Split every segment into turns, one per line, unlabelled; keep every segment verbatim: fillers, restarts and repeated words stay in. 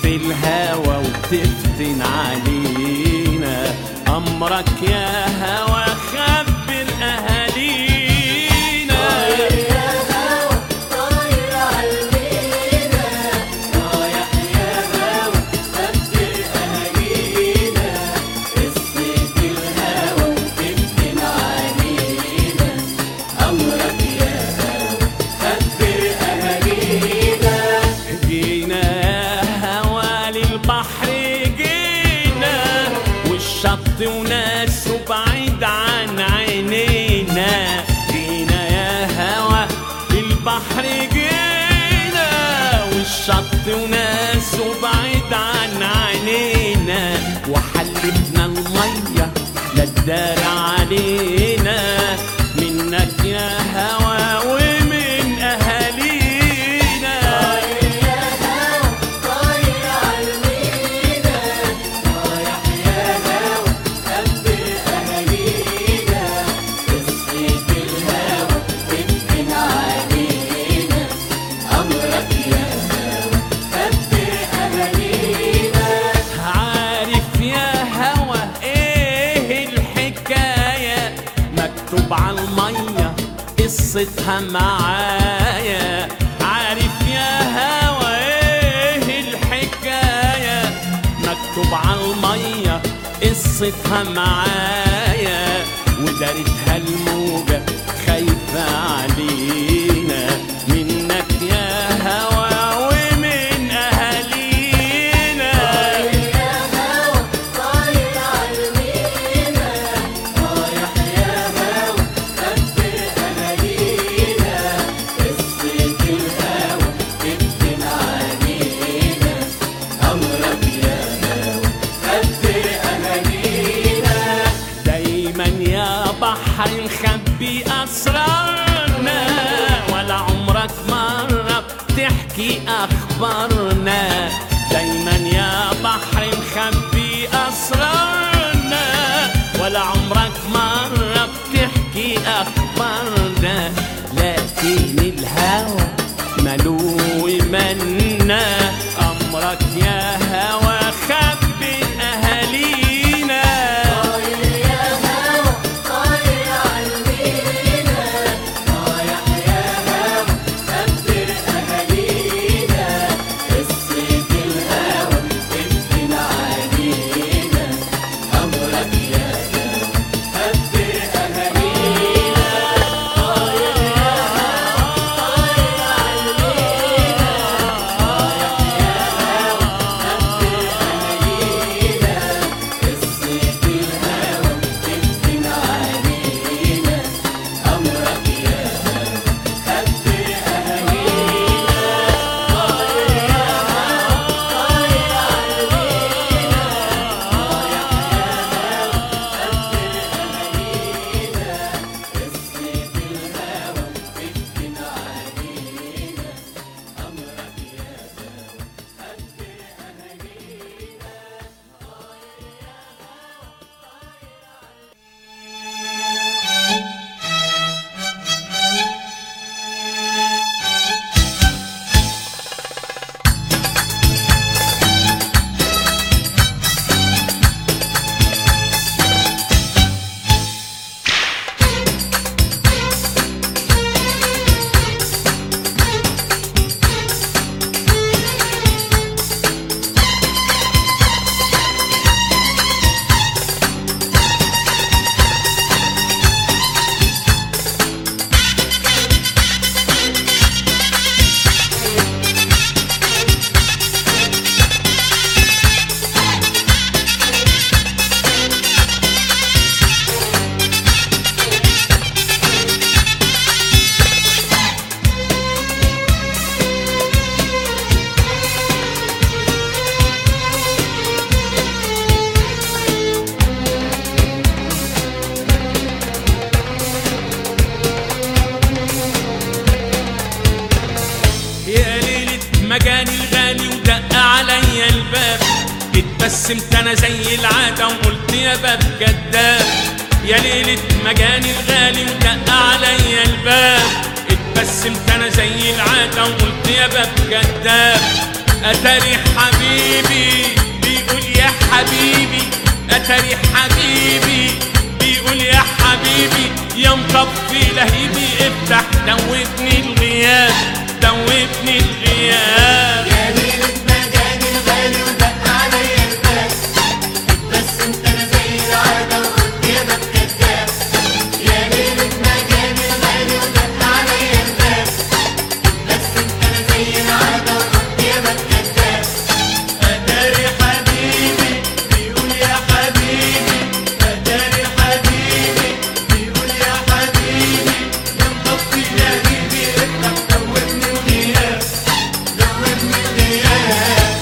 الهوى وتفتن علينا. أمرك يا هوى خبر أهالينا.
طاير يا هوى طاير عالمينا، رايح يا هوى خبر أهالينا. قصة الهوى وتفتن علينا. أمرك يا هوى خبر أهالينا.
جينا يا هوى للبحر جينا، والشط وناسه بعيد عن عينينا. جينا يا هوى للبحر جينا، والشط وناسه بعيد عن عينينا. وحلفنا المية لا تدار علينا، منك يا هوى ومن أهالينا.
طاير يا هوى طاير عالمينا، رايح يا هوى خبر أهالينا. قصة الهوى تفتن علينا. أمرك يا هوى خبر أهالينا.
عارف يا هوى ايه الحكاية، مكتوب عالمية قصتها معايا. عارف يا هوى ايه الحكاية، مكتوب عالمية قصتها معايا. ودارتها الموجة خايفة علينا، منك يا هوى ومن أهالينا.
طاير يا هوى طاير عالمينا، رايح يا هوى خبر أهالينا. قصة الهوى تفتن علينا. أمرك يا هوى خبر أهالينا.
دايما يا بحر نخبي أسرارنا، ولا عمرك مرة بتحكي أخبارنا. دايما يا بحر نخبي أسرارنا، ولا عمرك مرة بتحكي أخبارنا. لكن الهوى ملو منا، أمرك يا هوى خبي أهالينا.
طاير يا هوى طاير عالمينا، رايح يا هوى خبر أهالينا. قصة الهوى تفتن علينا. أمرك يا هوى خبر أهالينا. طاير يا هوى طاير عالمينا، رايح يا هوى خبر أهالينا. قصة الهوى تفتن علينا. أمرك يا هوى خبر أهالينا. طاير يا هوى طاير عالمينا، رايح يا هوى خبر أهالينا. قصة الهوى تفتن علينا. أمرك يا هوى خبر
مجاني الغالي ودق عليا الباب، اتبسمت انا زي العادة وقلت يا باب كداب. يا ليلة مجاني الغالي ودق عليا الباب، اتبسمت انا زي العادة وقلت يا باب كداب. اتاري حبيبي بيقول يا حبيبي، اتاري حبيبي بيقول يا حبيبي، يا مطفي لهيبي افتح دوبني الغياب، دوبني الغياب.
يا ليلة مجاني الغالي ودق عليا الباب، اتبسمت انا زي العادة وقلت يا باب كداب. يا ليلة مجاني الغالي ودق عليا الباب، اتبسمت انا زي العادة وقلت يا باب كداب. اتاري حبيبي بيقول يا حبيبي، اتاري حبيبي بيقول يا حبيبي، يا مطفي لهيبي افتح دوبني الغياب، دوبني الغياب.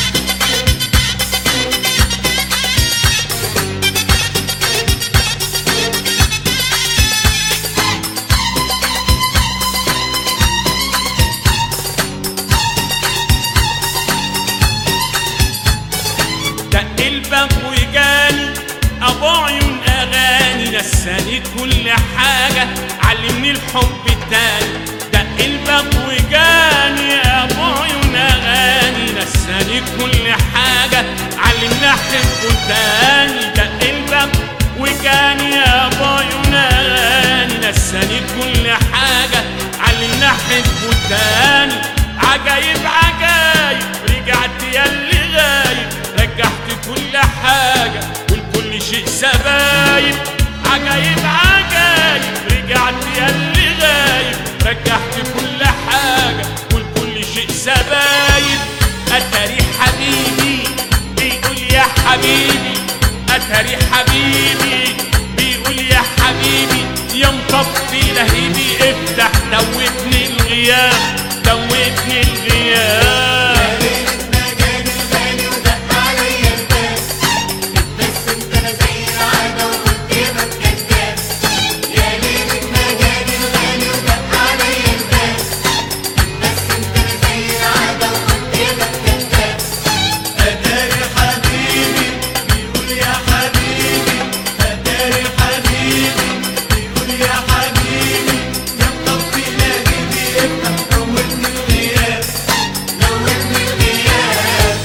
دق الباب وجاني ابو عيون اغاني، نساني كل حاجه علمني الحب التاني. دق الباب وجاني ابو عيون اغاني، نساني كل حاجه علمني احبه تاني. دق الباب وجاني يا ابو عيون اغاني، نساني كل حاجه علمني احبه تاني. عجايب عجايب رجعت يا اللي غايب، رجعت كل حاجة والكل شيء سبايب. عجايب عجايب رجعت يا اللي غايب، رجعت كل حاجة والكل شيء سبايب. أتاري حبيبي بيقول يا حبيبي، أتاري حبيبي بيقول يا حبيبي، يا مطفي لهيبي افتح دوبني الغياب، دوبني الغياب.
يا ليلة مجاني الغالي ودق عليا الباب، اتبسمت انا زي العادة وقلت يا باب كداب. يا ليلة مجاني الغالي ودق عليا الباب، اتبسمت انا زي العادة وقلت يا باب كداب. اتاري حبيبي بيقول يا حبيبي، اتاري حبيبي بيقول يا حبيبي، يا مطفي لهيبي افتح دوبني الغياب، دوبني الغياب.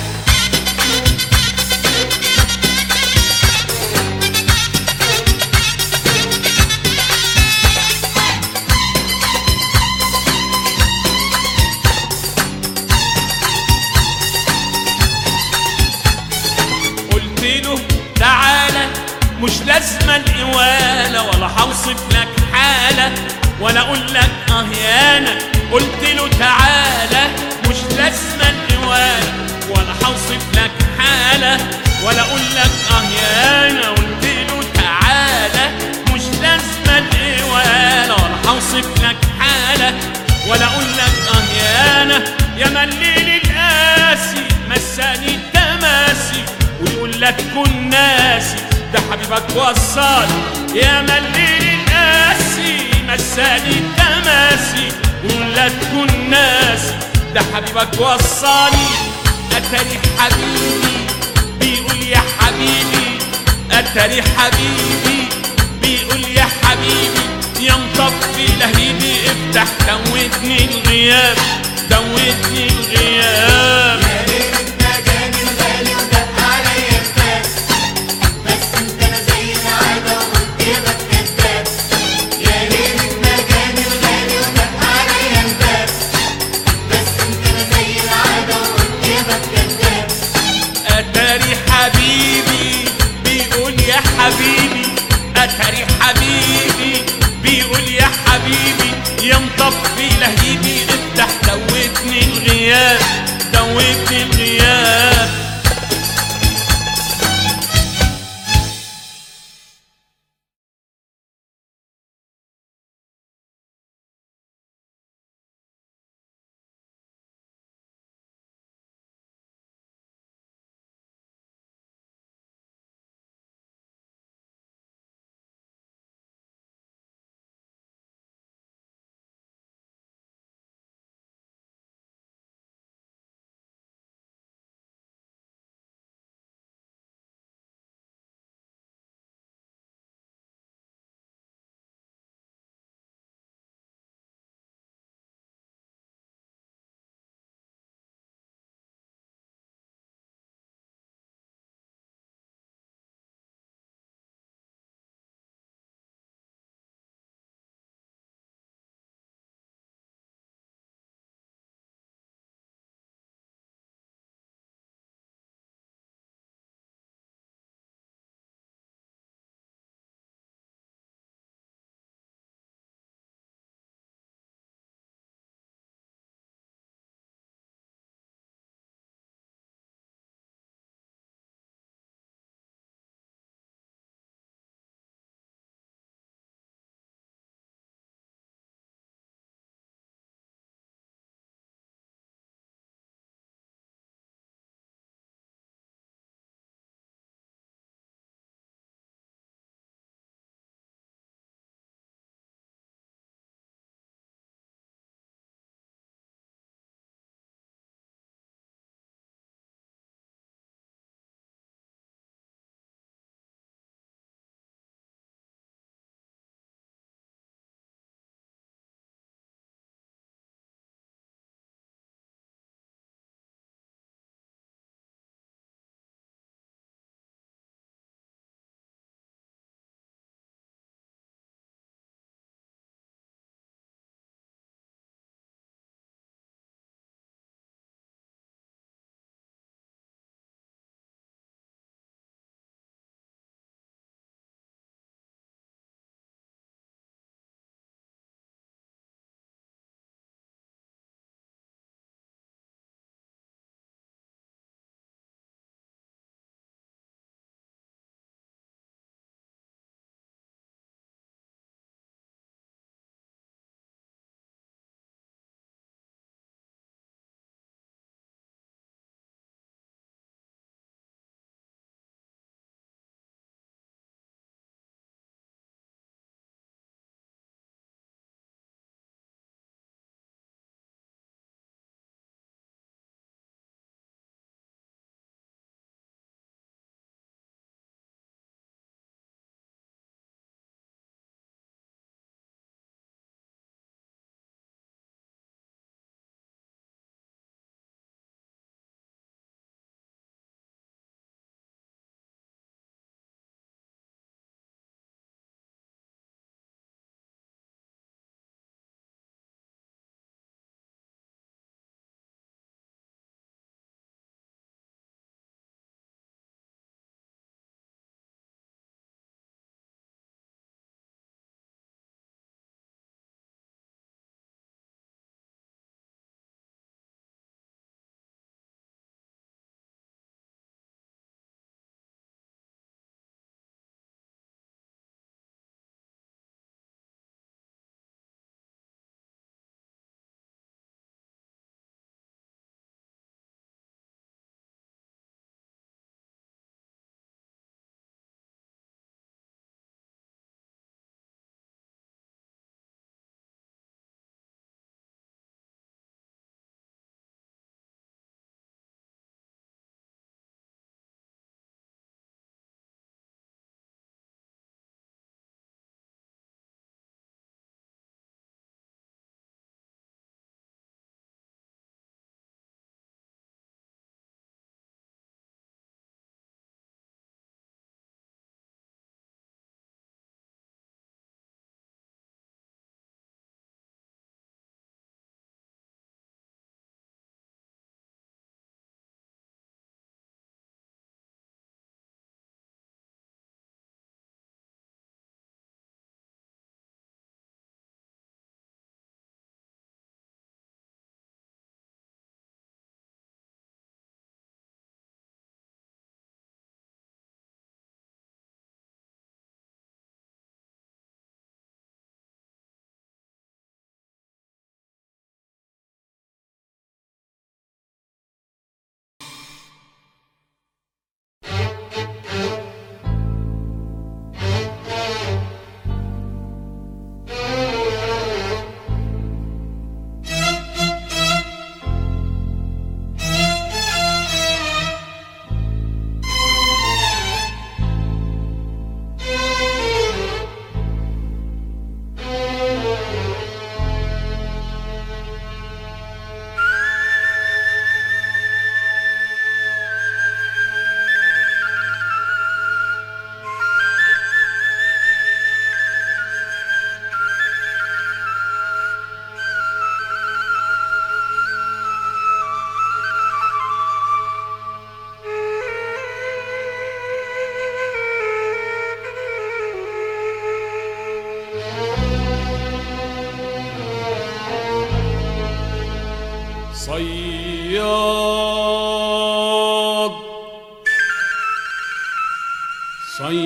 قلت له تعالى مش لازمة القوالة، ولا هوصف لك حالة ولا اقول لك اه يانا. قلت له تعالى مش لازمة القوالة، ولا هوصف لك حالة ولا اقول لك اه يانا. قلت له تعالى مش لازمة القوالة، ولا هوصف لك حالة ولا اقول لك اه يانا. يا مليل القاسي مساني التماسي، ويقول لك كن ناسي ده حبيبك وصل. يا مليل القاسي مساني التماسي، ويقول لك كن ناسي ده حبيبك وصاني. اتاري حبيبي بيقول يا حبيبي، اتاري حبيبي بيقول يا حبيبي، يا مطفي لهيبي افتح دوبني الغياب، دوبني الغياب.
يا ليلة مجاني الغالي ودق عليا الباب، اتبسمت انا زي العادة وقلت يا باب كداب. يا ليلة مجاني الغالي ودق عليا الباب، اتبسمت انا زي العادة وقلت يا باب كداب.
اتاري حبيبي بيقول يا حبيبي، اتاري حبيبي بيقول يا حبيبي، يا مطفي لهيبي افتح دوبني الغياب، دوبني الغياب.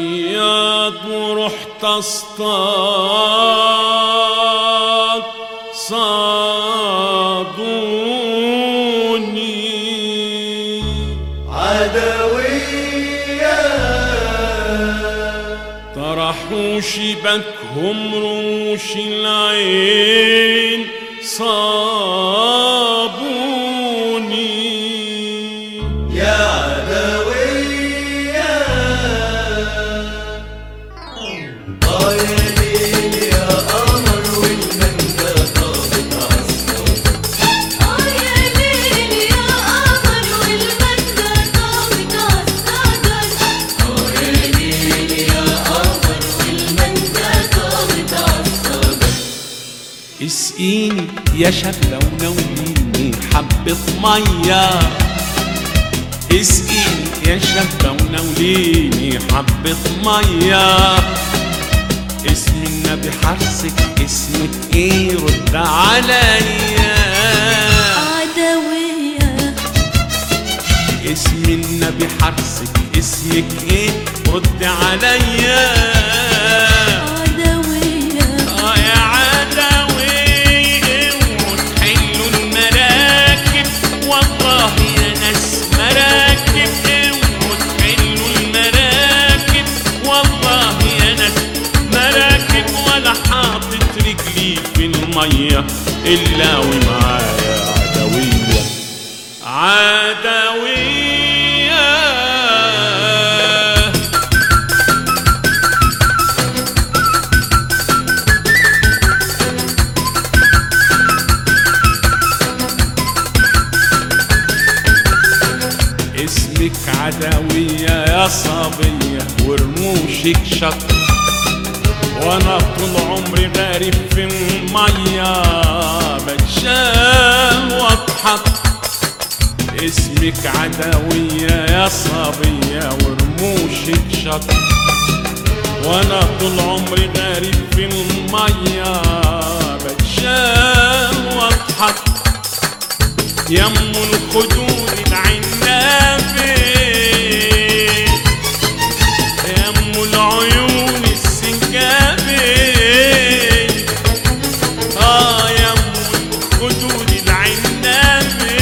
صياد ورحت اصطاد صادوني
عدوية
طرحوا شبكهم رموش العين صابوني
يا عدوية آه يا ليل يا قمر والمنجا طابت عالصدى
آه يا ليل يا قمر والمنجا طابت عالصدى
آه يا ليل يا قمر والمنجا طابت عالصدى
اسقيني يا شابة ونوليني حبة مية اسقيني يا شابة ونوليني حبة مية اسم النبي حرصك اسمك ايه رد عليا
عدوية
اسم النبي حرصك اسمك ايه رد عليا
عدوية
اه يا عدوي وتحلوا المراكب والله يا ناس مراكب وتحلوا المراكب والله يا ناس مراكب ولا حاطط رجلي في المية إلا ومعايا عدوية عدوية اسمك عدوية يا صبية ورموشك شط وانا طول عمري غارب في المية بتشال واضحك اسمك عدوية يا صبية ورموشك شط وانا طول عمري غارب في المية بتشال واضحك يم الخدود العنابي يم العيون السنجابي اه يم الخدود العنابي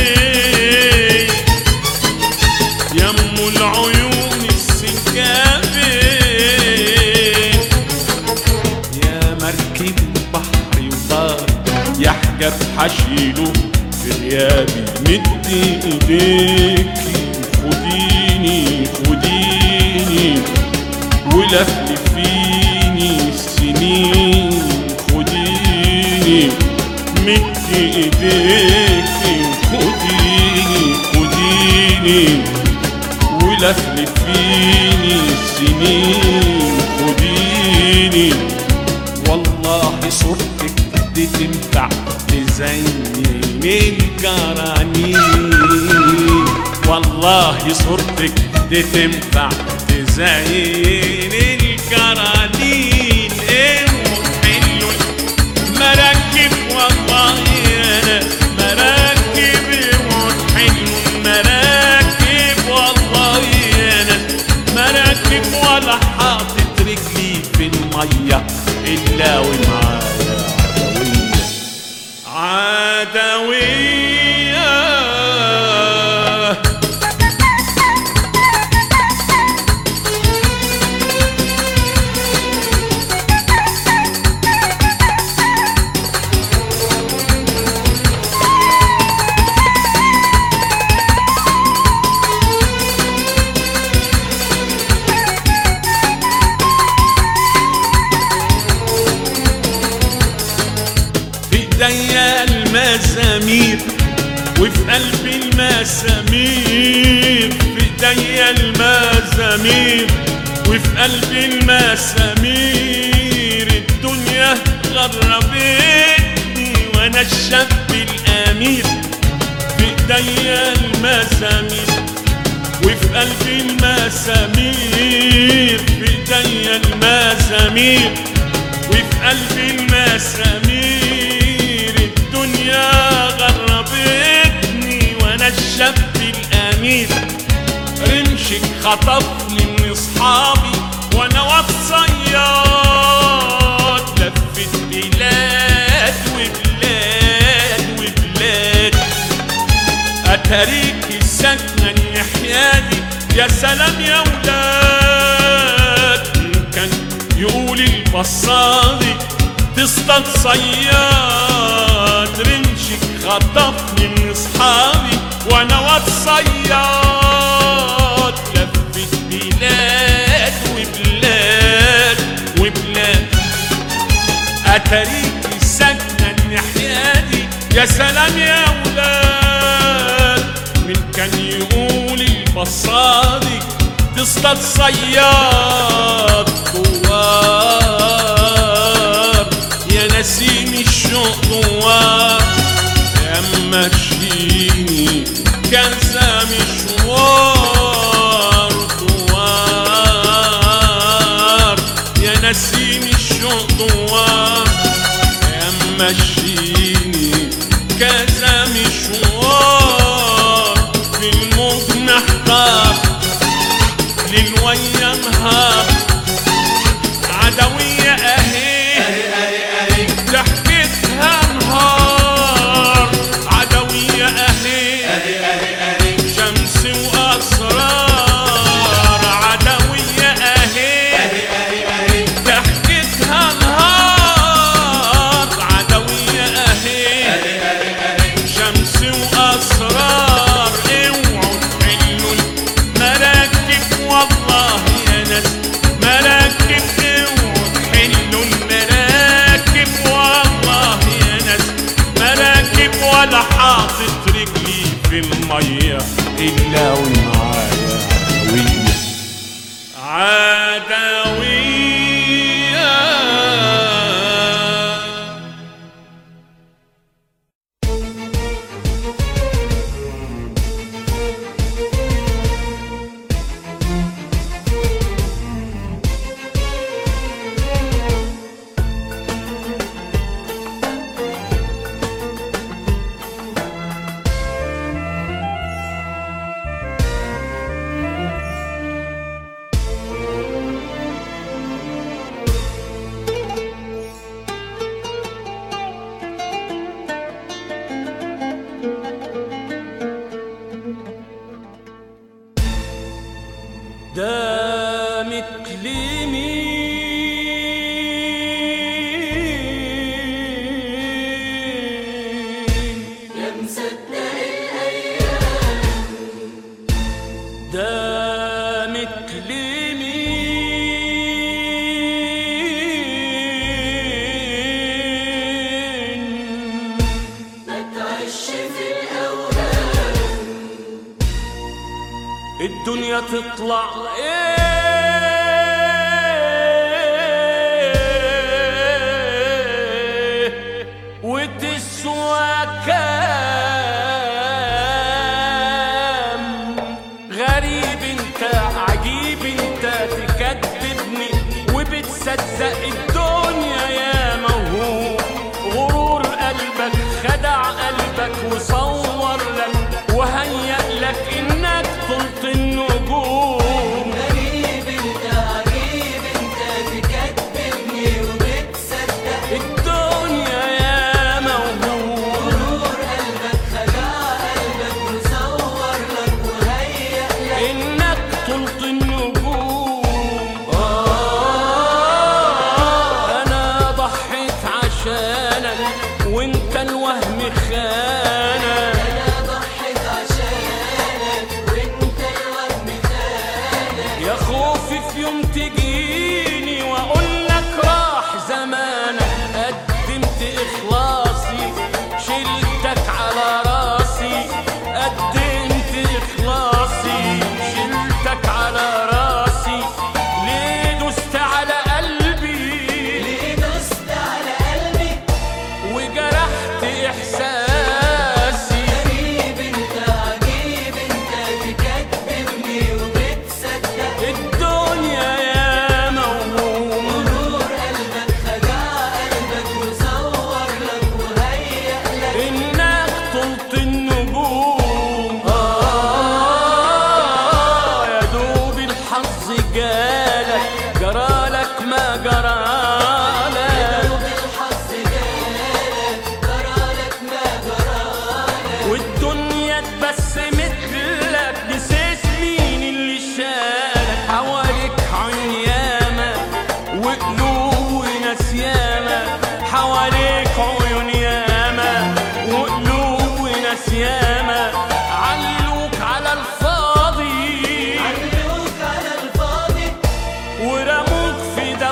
يم العيون السنجابي يا مركب بحر وبار يحجب حشيله في غيابي مدي ايديكي خديني خديني ولفلفيني السنين خديني مدي ايديكي خديني خديني ولفلفيني السنين خديني والله صورتك دي تنفع تزين الجرانين والله صورتك دي تنفع تزين الجرانين ايه حلو المراكب والله انا مراكب حلو المراكب والله انا مراكب ولا حاطط رجلي في الميه الا ومعايا عدوية في ايديا المزامير وفي قلبي المسامير في ايديا المزامير وفي قلبي المسامير الدنيا غربتني وانا الشاب الامير في ايديا المزامير وفي قلبي المسامير في ايديا المزامير وفي قلبي المسامير الدنيا غربتني وانا الشاب الامير رمشك خطفني من اصحابي وانا واد صياد لفت بلاد وبلاد وبلاد اتاريك السكنة النحيادي يا سلام يا ولاد كان يقول البصالي تصطاد صياد رمشك خطفني من اصحابي وانا واد صياد لفت بلاد وبلاد وبلاد اتاريك السكنة النحيادي يا سلام يا ولاد من كان يقول البصالي تصطاد صياد دوار يا نسيم الشوق دوار يا ماشيني كذا مشوار دوار يا نسيم الشوق دوار يا ماشيني كذا مشوار في الموج نحتار للويا نهار عدوية اهي ضحكتها نهار عدوية اهي شمس واسرار عدوية اهي ضحكتها نهار عدوية اهي شمس واسرار اوعوا تحلوا المراكب والله يا ناس مراكب اوعوا تحلوا المراكب والله يا ناس مراكب ولا حاطط رجلي في المية إلا ومعايا عدوية دامت لمين
يا مصدق الأيام
دامت لمين
ما تعيش في الأوهام
الدنيا تطلع ايه وتسوى كام غريب انت عجيب انت تكذبني وبتصدق الدنيا يا موهوب غرور قلبك خدع قلبك وصور لك وهيأ لك انك طلت النجوم
غريب انت عجيب انت تكذبني وبتصدق
الدنيا يا موهوب
غرور قلبك خدع قلبك وصور لك وهيأ لك
انك طلت النجوم آه انا ضحيت عشانك وانت الوهم خانك
انا ضحيت عشانك وانت الوهم خانك
يا خوفي في يوم تجيني واقول لك راح زمانك قدمت اخلاصي شلتك على راسي قدمت اخلاصي شلتك على راسي ليه دوست على قلبي
ليه دوست على قلبي
وجرحت احساسي
غريب انت عجيب انت تكذبني وبتصدق
الدنيا يا موهوب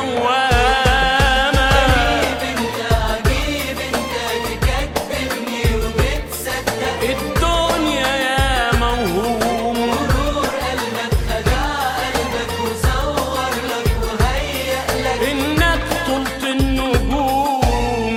دوامة.
غريب انت عجيب انت تكذبني وبتصدق.
الدنيا يا موهوم
غرور قلبك خدع قلبك وصور لك وهيأ لك
إنك طلت النجوم.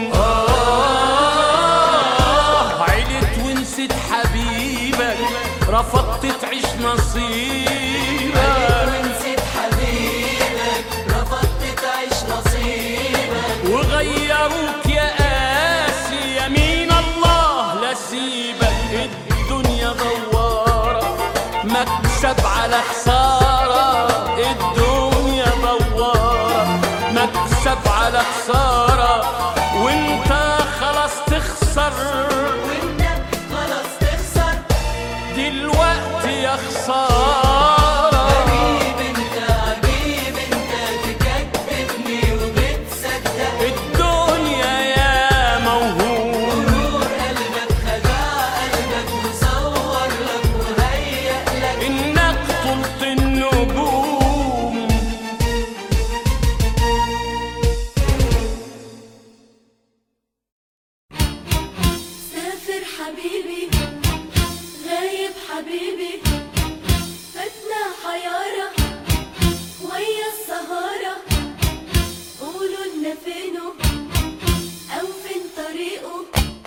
آه عيلت ونسيت حبيبك، رفضت تعيش نصيبك
ونسيت حبيبك، رفضت تعيش نصيبك.
وغيروك يا قاسي، يمين الله لا سيبك. الدنيا دوارة مكسب على خسارة، الدنيا دوارة مكسب على خسارة، وانت خلاص تخسر
وانت خلاص تخسر
دلوقتي يا خسارة.
غريب انت عجيب انت تكذبني وبتصدق.
الدنيا يا موهوم
غرور قلبك خدع قلبك وصور لك وهيأ لك
إنك طلت النجوم.
سافر حبيبي غايب حبيبي، فاتنا حيارة ويا السهارة، قولوا لنا فينه أو فين طريقه.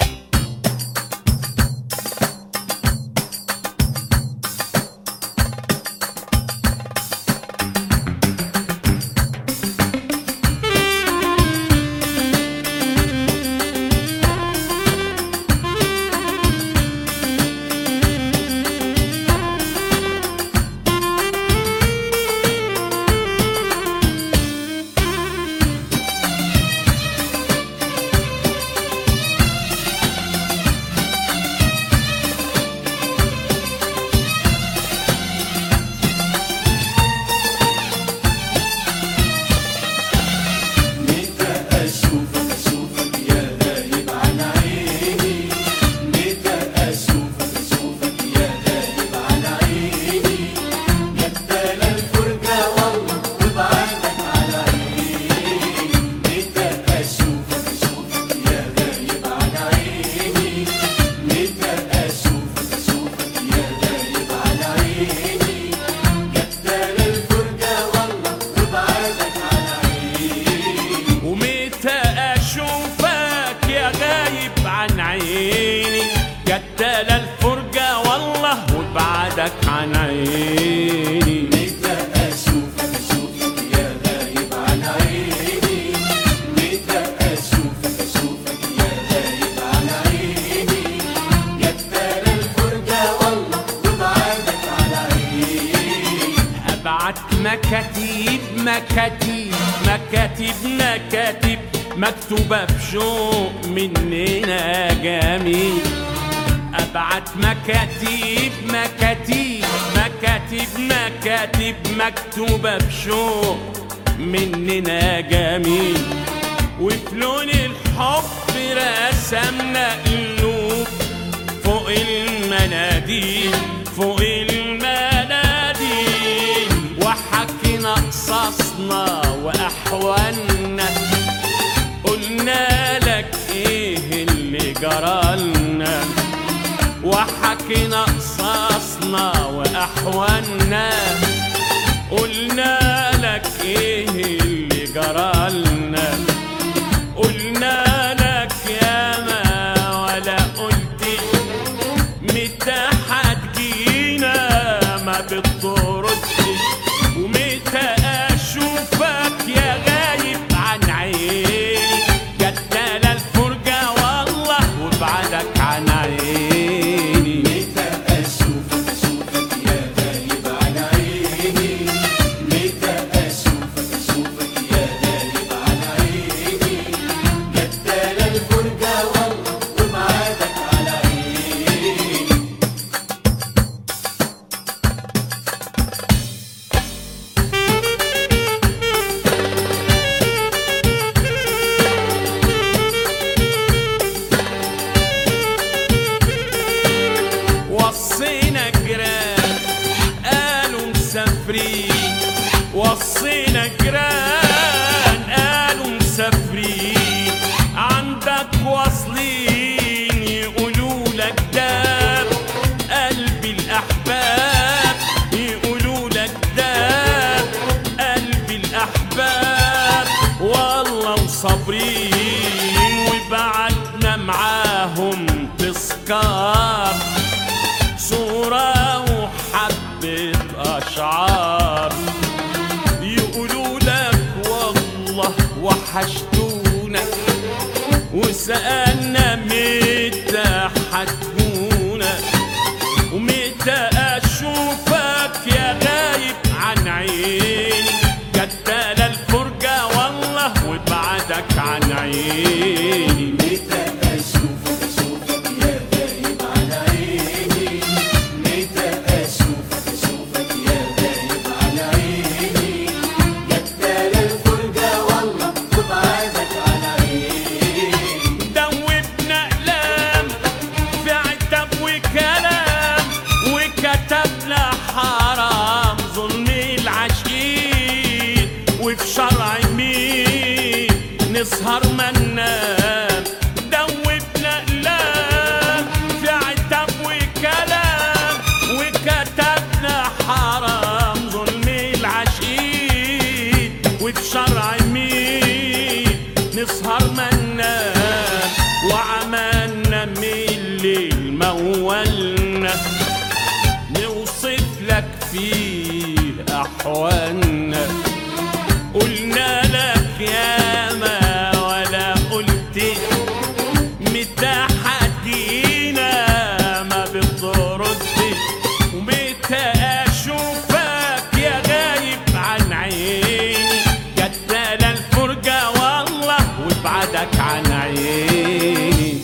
متى أشوفك أشوفك يا غايب عن عيني. متى أشوفك أشوفك يا غايب عن عيني. جبتنا الفرجة والله وبعدك على عيني. متى أشوفك أشوفك يا غايب عن عيني. متى أشوفك أشوفك يا غايب عن عيني. جبتنا الفرجة والله وبعدك على عيني.
ومتى أشوفك يا غايب عن عيني، جدال الفرجة والله وبعدك عن عيني.
متى أشوفك أشوفك يا غايب عن عيني. متى أشوفك أشوفك يا غايب عن عيني. جبتنا الفرجة والله وبعدك على عيني.
أبعت مكاتيب مكاتيب مكاتيب مكاتيب مكتوبة بشوق مننا جميل. أبعت مكاتيب مكاتيب مكاتيب مكاتيب مكتوبة بشوق مننا جميل. وفي لون الحب رسمنا قلوب فوق المناديل فوق المناديل، وحكينا قصصنا وأحوالنا، قلنا لك إيه اللي جرالنا. وحكينا قصصنا وأحوالنا، قلنا لك إيه اللي جرالنا. قلنا لك ياما ولا قلت متى هتجينا ما بتردش. ومتى أشوفك يا غايب عن عيني، جدال الفرجة والله وبعدك عن عيني.
متى أشوفك أشوفك يا غايب عن عيني. متى أشوفك أشوفك
والله وصابرين، وبعتنا معاهم تذكار صورة وحبة أشعار يقولوا لك والله وحشتونا، وسألنا متى حتكونا، ومتى أشوفك يا غايب عن عيني، قتل الفرجة والله وابعدك عن عيني.
متى أشوفك أشوفك يا غايب عن عيني، متى أشوفك أشوفك يا غايب عن عيني، قتل الفرجة والله وابعدك عن عيني.
دوبنا أقلام في عتاب وكلام، وكتبنا حرام ظلم العاشقين، وفي شرع مين نسهر ما ننام. دوبنا أقلام في عتاب وكلام، وكتبنا حرام ظلم العاشقين، وفي شرع مين نسهر ما ننام. وعملنا من الليل مولنا نوصف لك فيه أحوالنا، قلنا لك ياما ولا قلت متى حدينا ما بتردش، ومتى أشوفك يا غايب عن عيني، قتل الفرجة والله وابعدك عن عيني.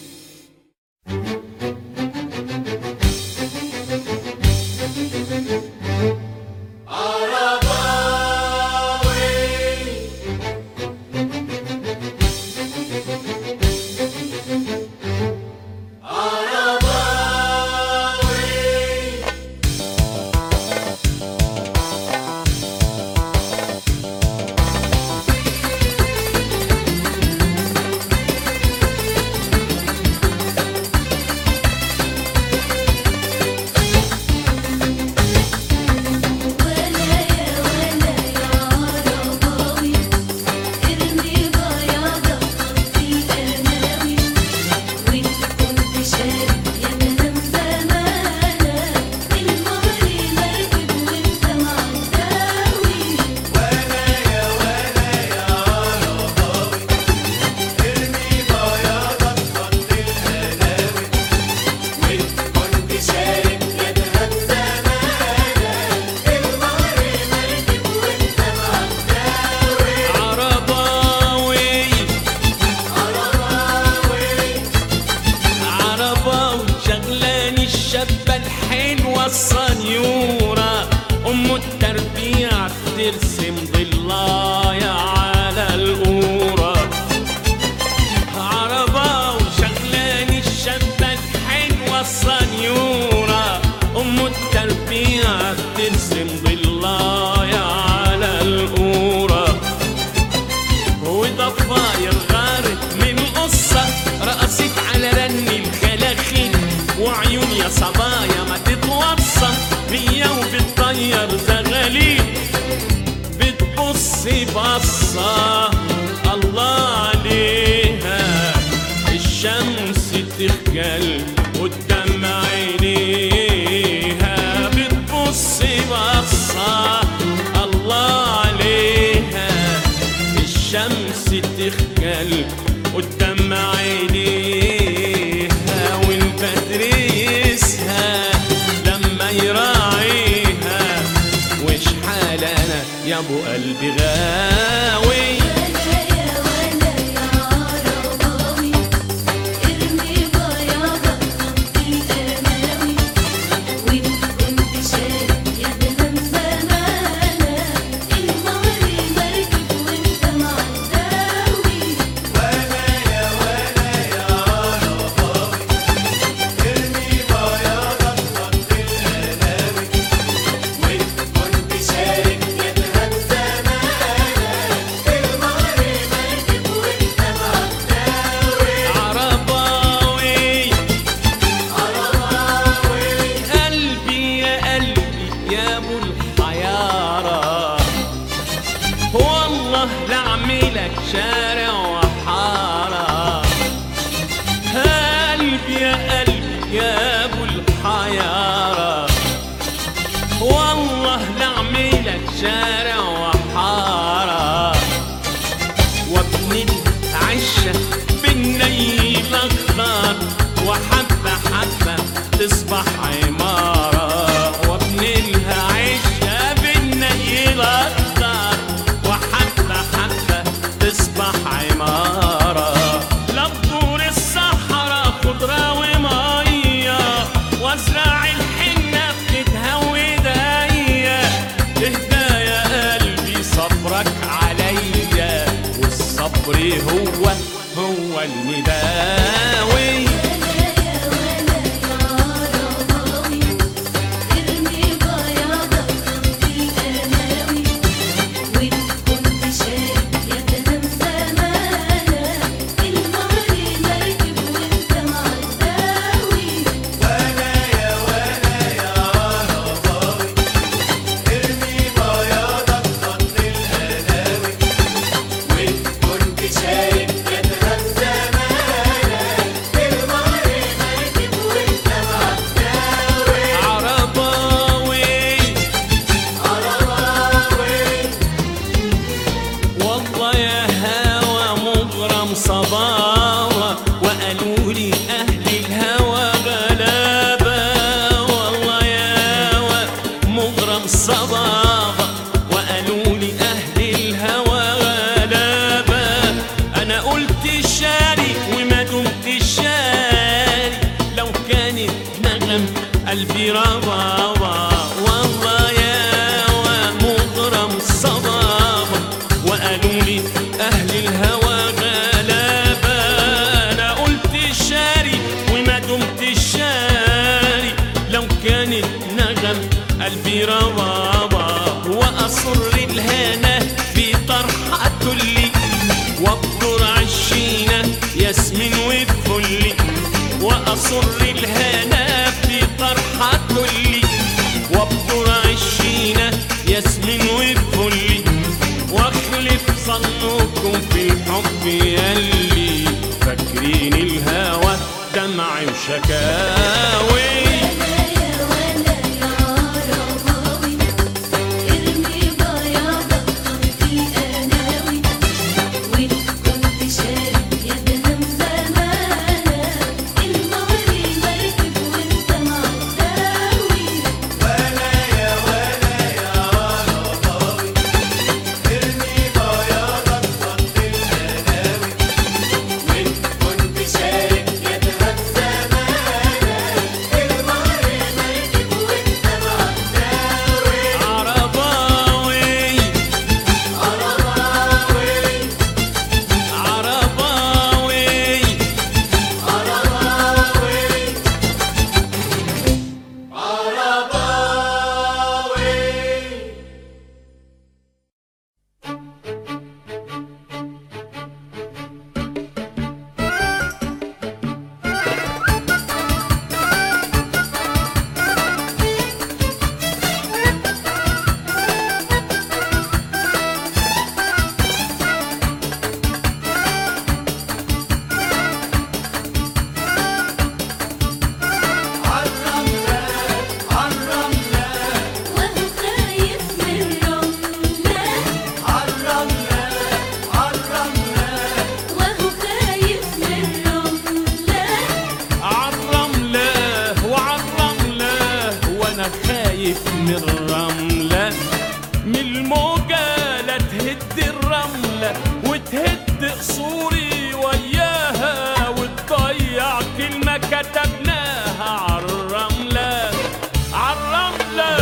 الصنيورة أم التربيع ترسم ضلايا على القورة، عربة وشغلاني الشابة الحلوة الصنيورة أم التربيع ترسم ضلايا على القورة، وضفاير غارت من قصة رقصت على رن الخلاخيل، وعيون يا صبايا ما تتوصى بيا وبتطير زغاليل، بتبص بصة الله عليها الشمس تخجل قدام عينيها، بتبص بصة الله عليها الشمس تخجل قدام عينيها، والبدر يسهى لما يراعيها، وش حال انا يا ابو قلبي غاوي.
ولا يا ولا يا عرباوي ارمي بياضك
والله لعملك شارع وحارة. قلبي يا قلبي يا ابو الحيارة، والله لعملك شارع وحارة، وابني العشة بالنيل اخضر، وحبة حبة تصبح عمارة، وابني لها عشة بالنيل اخضر، وحبة حبة تصبح عمارة. لبدور الصحراء خضرة ومية، وازرع الحنة بتتهوي ايديا. اهدى يا قلبي صبرك عليا، والصبر هو هو المداوي. صباوة وقالوا لي أهل الهوى غلابة، والله يا هوى مغرم صباوة وقالوا لي أهل الهوى غلابة. أنا قلت شاري وما دمت شاري، لو كانت نغم قلبي ربابة، والله يا هوى مغرم صباوة وقالوا لي أهل الهوى قلبي ربابة. وأصر الهنا في طرحة تلي، وابدر عشينا ياسمين وفلي، وأصر الهنا في طرحة تلي، وابدر عشينا ياسمين وفلي، واخلف ظنكم في الحب يلي فاكرين الهوى دمع وشكاوي. من الرملة، من الموجة لا تهد الرملة وتهد قصوري وياها، وتضيع كلمة كتبناها عالرملة عالرملة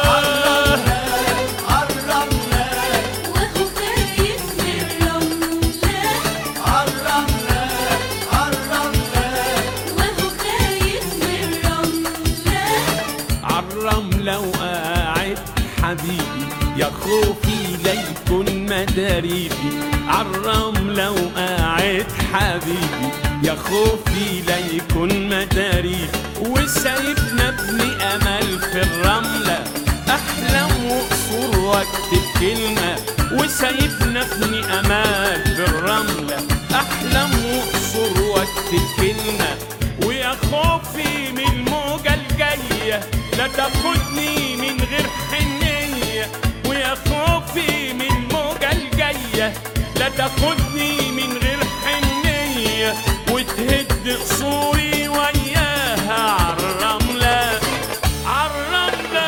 عالرملة. وهو خايف من الرملة عالرملة عالرملة. وهو خايف من الرملة
عالرملة وقاعد حبيبي يا خوفي ليكن مداريبي. عالرملة وقاعد حبيبي يا خوفي ليكن مداريبي. وسايبنا ابني امل في الرملة، احلم وقصور واقصر واكتب كلمة وسايبنا ابني امال بالرملة احلم واقصر واكتب كلمة ويا خوفي من الموجة الجاية لا تاخدني من غير حنية ويا خوفي من الموجة الجاية لا تاخدني من غير حنية وتهد قصوري وياها عالرملة عالرملة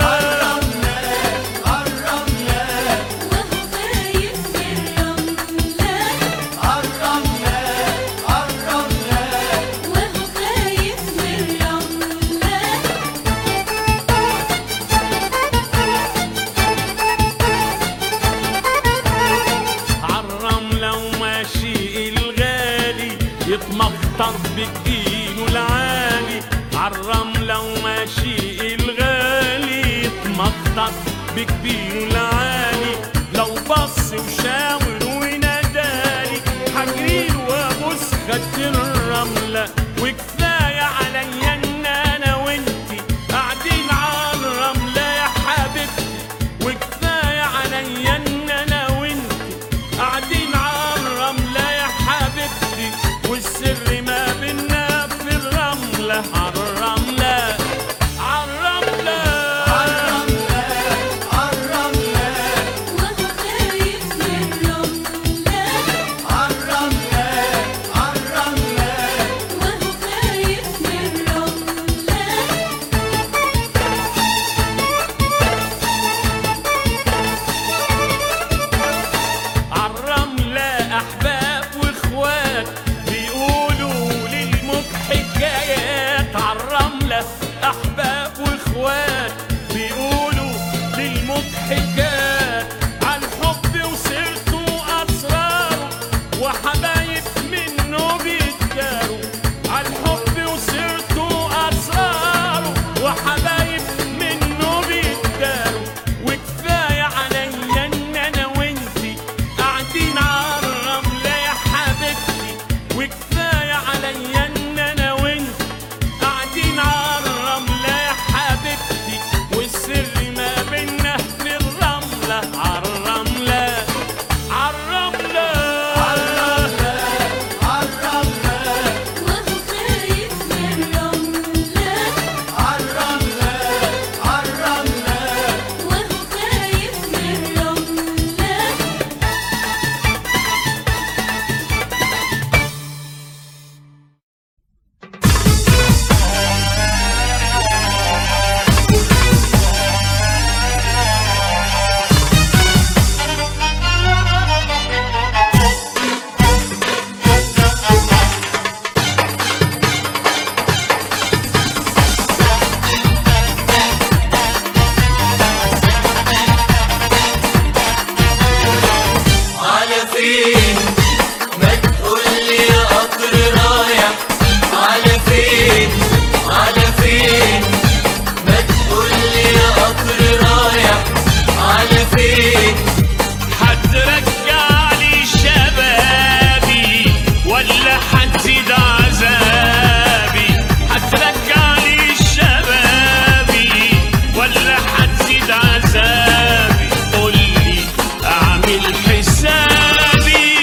يتمخطر بجبينه العالي عالرملة وماشي الغالي يتمخطر بجبينه العالي لو بص وشاور ونادالي حجريله وابوس خد الرملة وكفاية عليا ان انا وانتي قاعدين عالرملة يا حبيبتي وكفاية عليا ان انا وانتي قاعدين عالرملة يا حبيبتي والسر ما بينا في الرملة عالرملة عالرملة
عالرملة عالرملة وهو خايف من الرملة عالرملة عالرملة وهو خايف من الرملة
عالرملة أحباب وإخوات بيقولوا للموج حكايات عالرملة أحباب وإخوات بيقولوا للموج حكايات عالحب وسيرته وأسراره وحبايب منه بيتداروا عالحب وسيرته وأسراره وحبايب منه بيتداروا وكفاية عليا إن أنا وإنتي قاعدين عالرملة يا حبيبتي وكفاية عليا إن أنا وإنتي قاعدين عالرملة يا حبيبتي والسر ما بينا في الرملة عالرملة عالرملة
عالرملة عالرملة وهو خايف من الرملة عالرملة عالرملة وهو خايف من الرملة على فين ما تقولي يا قطر رايح على فين على فين ما تقولي يا قطر رايح على فين
هترجع لي شبابي ولا هتزيد عذابي هترجع لي شبابي ولا هتزيد عذابي قولي اعمل حسابي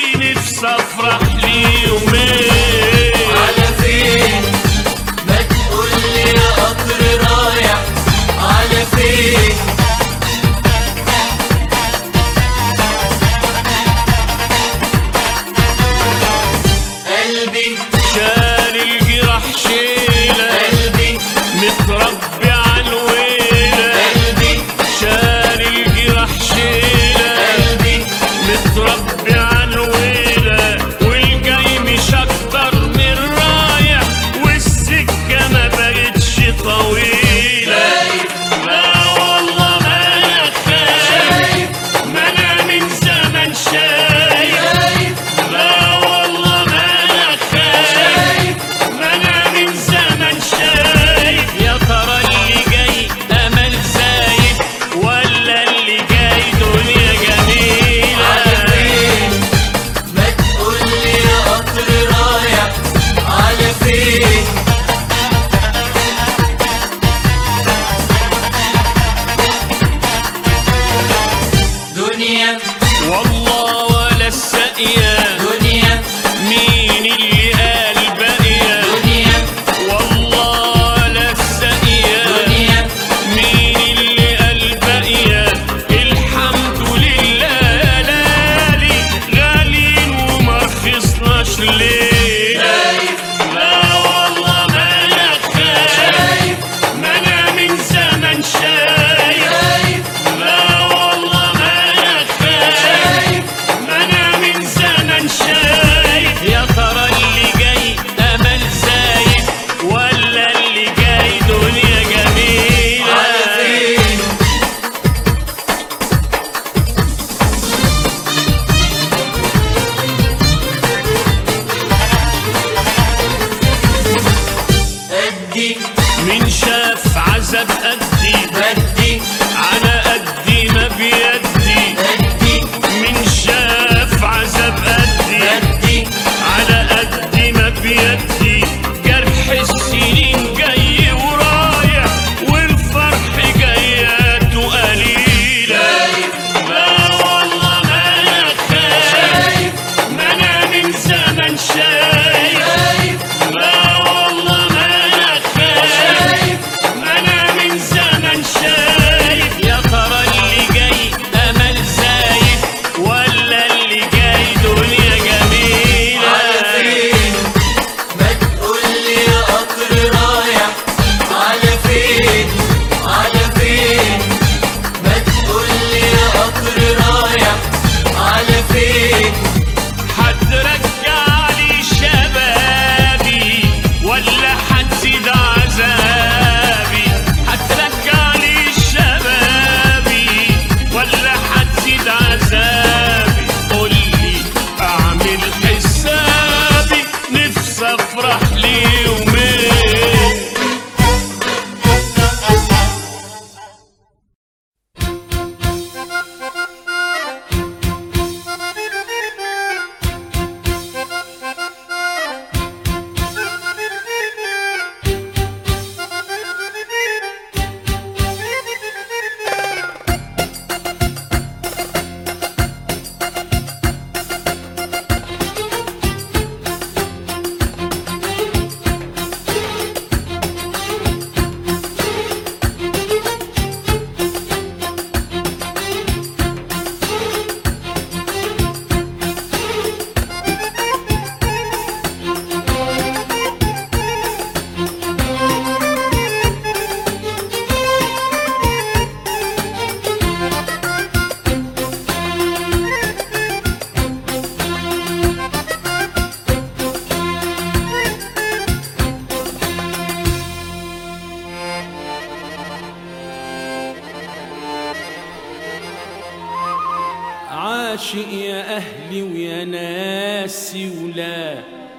ويا ناسي ولا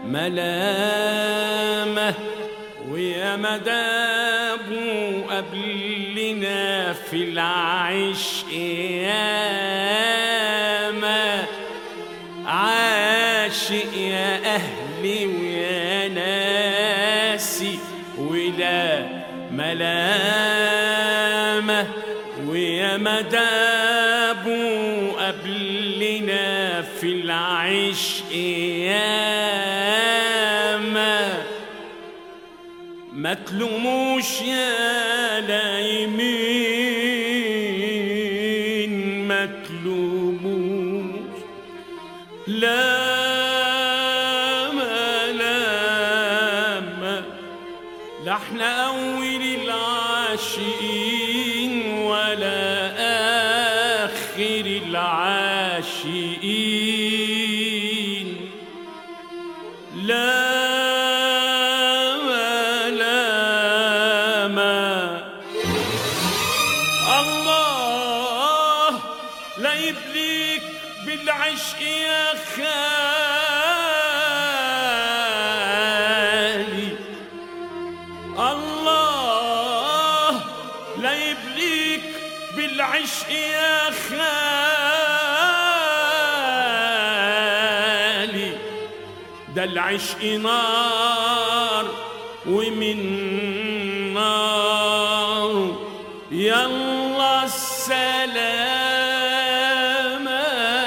ملامة، ويا مدابه قبلنا في العشق ياما، عاشق يا أهلي ويا ناسي ولا ملامة، ويا مدابه قبلنا في العشق ياما، ما تلوموش يا لايمين، ما تلوموش، لا ملامة، لا احنا أول العاشقين ولا آخر العاشقين، لا ملامة. الله لا يبليك بالعشق يا خالي، الله لا يبليك بالعشق يا خالي، ده العشق نار ومن نار يلا السلامة.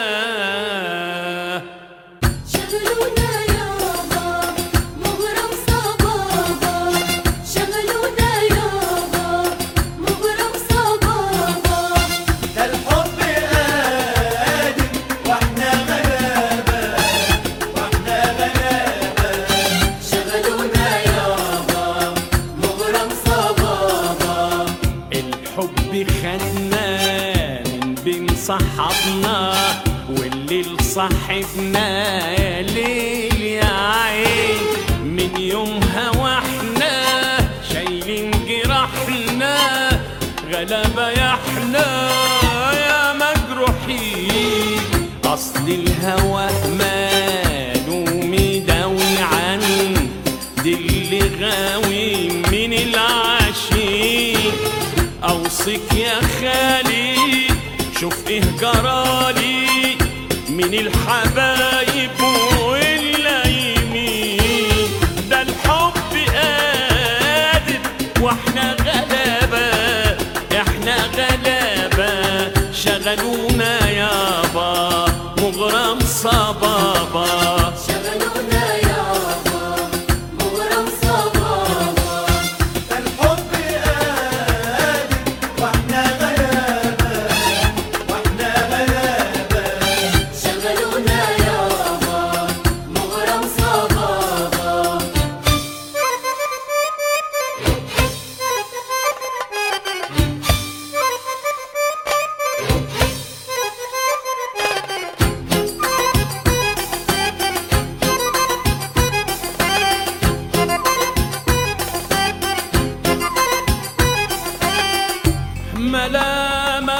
شغلونا يابا مغرم صبابا، شغلونا يابا مغرم صبابا،
ده الحب قادم واحنا غلابة، واحنا غلابة.
شغلونا يابا مغرم صبابا،
الحب خدنا من بين صحابنا، والليل صاحبنا يا ليل يا عين، من يومها واحنا شايلين جراحنا، غلابة يا احنا يا مجروحين، اصل الهوى ماله مداوي عن دي اللي غاوي من العاشقين. اوصيك يا خالي شوف ايه جرالي من الحبايب واللايمين، ده الحب قادر واحنا غلابة، احنا غلابة. شغلونا يابا مغرم صبابا،
شغلونا يابا مغرم صبابا،
ده الحب قادم واحنا غلابة، واحنا غلابة.
شغلونا يابا مغرم صبابا.
ملامة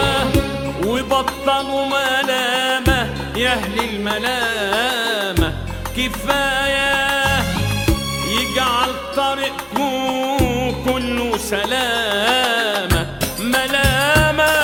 وبطلوا ملامة يا أهل الملامة، كفاية يجعل طريقكم كله سلامة. ملامة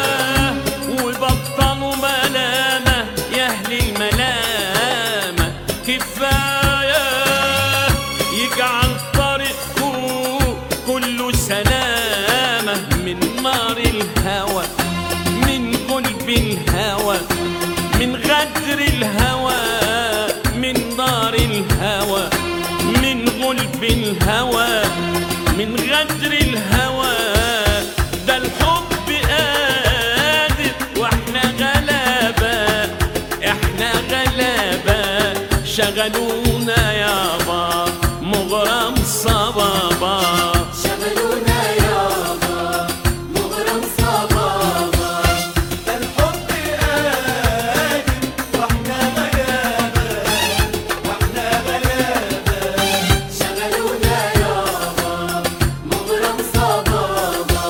وبطلوا ملامة يا أهل الملامة، كفاية يجعل طريقكم كله سلامة، من نار الهوى من قلب الهوى، من غدر الهوى من نار الهوى، من قلب الهوى من غدر الهوى، ده الحب قادر واحنا غلابة، احنا غلابة. شغلونا يابا مغرم صبابا،
شغلونا يابا مغرم صبابا،
ده الحب قادم واحنا غلابة، واحنا غلابة.
شغلونا يابا مغرم صبابا.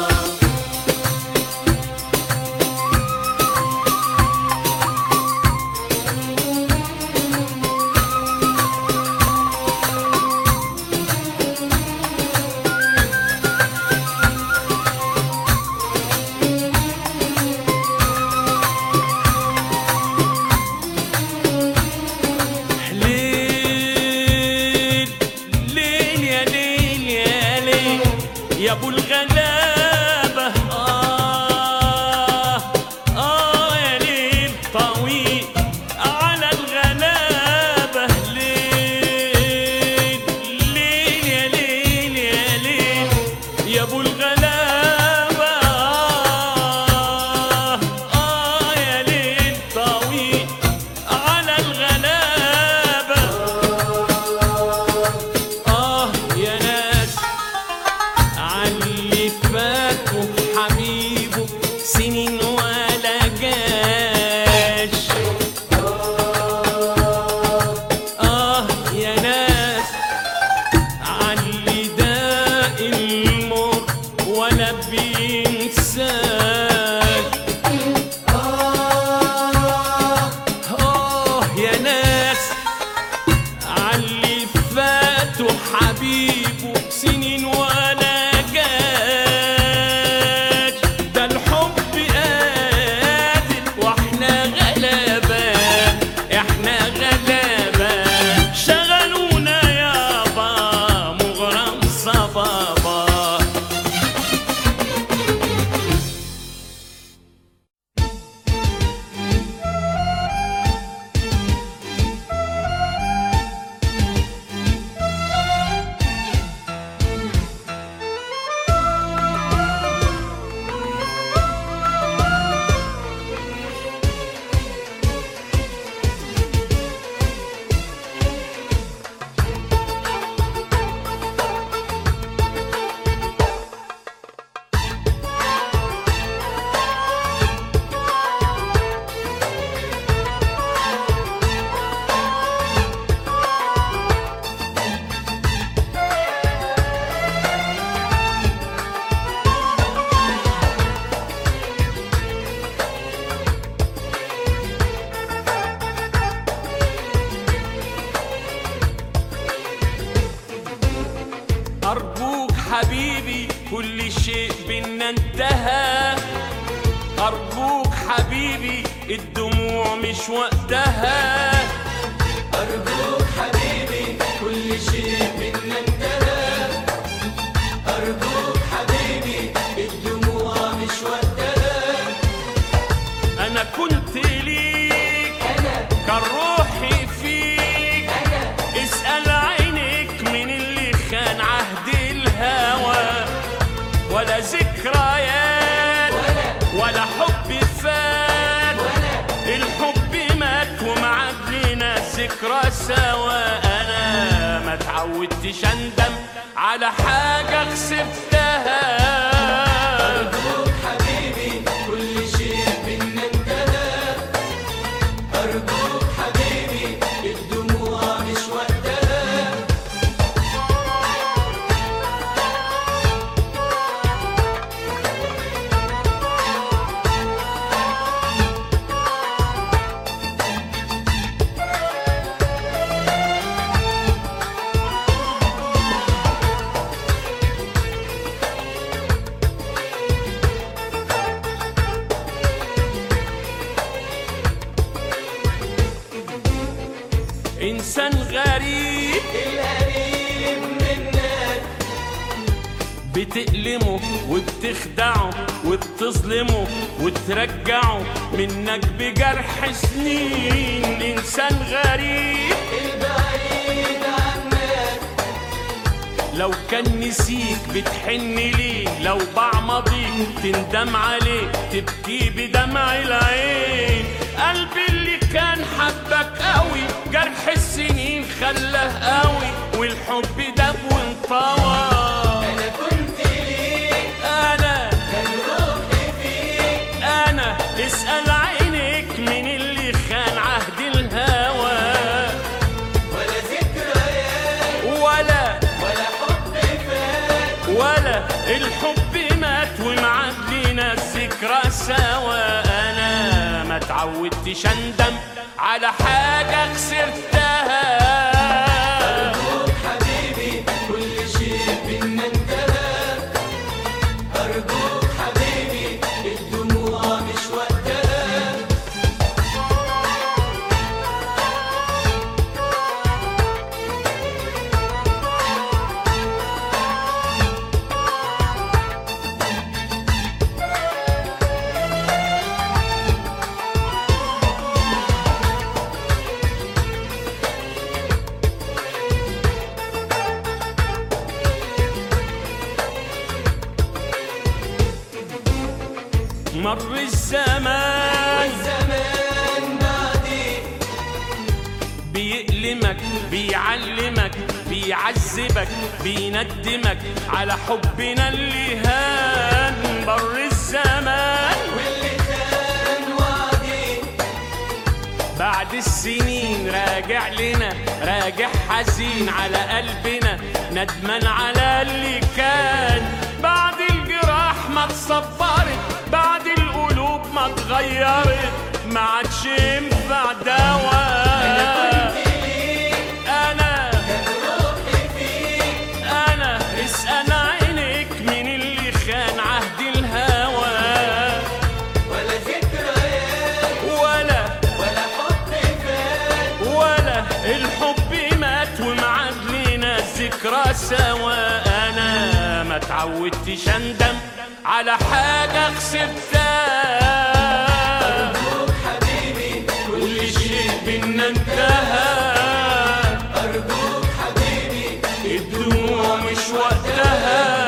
كل شيء بينا انتهى. أرجوك حبيبي الدموع مش وقتها.
أرجوك حبيبي كل شيء بينا انتهى. أرجوك حبيبي الدموع مش وقتها.
أنا كنت ليك
أنا
كان روحي فيك.
أنا
اسأل عينك من اللي خان عهد الهوى. ولا ذكريات
ولا
ولا حب فات.
ولا
الحب مات ومعاد لينا ذكرى سوا. أنا ما تعودتش أندم على حاجة خسرتها.
أرجوك حبيبي كل شيء بينا انتهى. أرجوك حبيبي الدموع مش وقتها.
إنسان غريب
القريب منك
بتألمه وبتخدعه وبتظلمه وترجعه منك بجرح سنين. إنسان غريب
البعيد عنك
لو كان نسيك بتحن ليه. لو باع ماضيك تندم عليه تبكي بدمع العين. قلبي اللي كان حبك قوي جرح السنين خلاه قوي. والحب داب وانطوى.
أنا كنت ليك
أنا
كان روحي فيك.
أنا اسأل عينك من اللي خان عهد الهوى.
ولا ذكريات
ولا
ولا حب فات.
ولا الحب مات ومعاد لينا الذكرى سوا. أنا ما تعودتش أندم على حاجة خسرتها.
أرجوك حبيبي كل شيء بينا انتهى. أرجوك حبيبي الدموع مش وقتها.
مر الزمان
والزمان بعدي
بيألمك بيعلمك بيعذبك بيندمك على حبنا اللي هان. مر الزمان
واللي خان وعدي
بعد السنين راجع لنا راجع حزين على قلبنا ندمان على اللي كان. بعد الجراح ما اتصبرت بعد القلوب ما اتغيرت ما عادش ينفع دواء.
أنا كنت ليك
انا
كان روحي فيك.
انا اسأل عينك من اللي خان عهد الهوى.
ولا ذكريات
ولا
ولا حب فات.
ولا الحب مات ومعاد لينا الذكرى سوا. انا ما تعودتش اندم على حاجة خسرتها.
أرجوك حبيبي
كل شيء بينا انتهى.
أرجوك حبيبي
الدموع مش وقتها.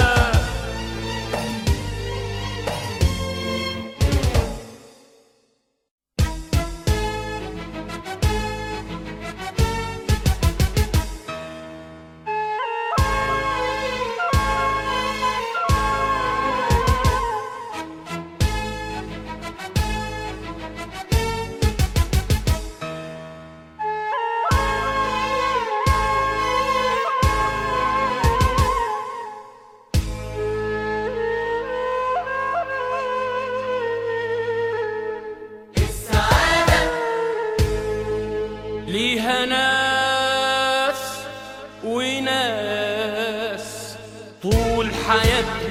ليها ناس وناس طول حياتنا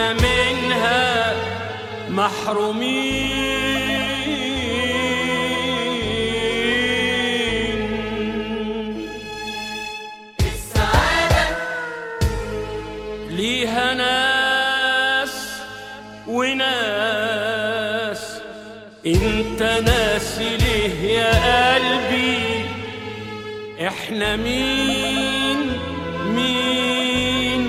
واحنا منها محرومين.
السعادة
ليها ناس وناس، انت ناسي ليه يا قلبي؟ احنا مين مين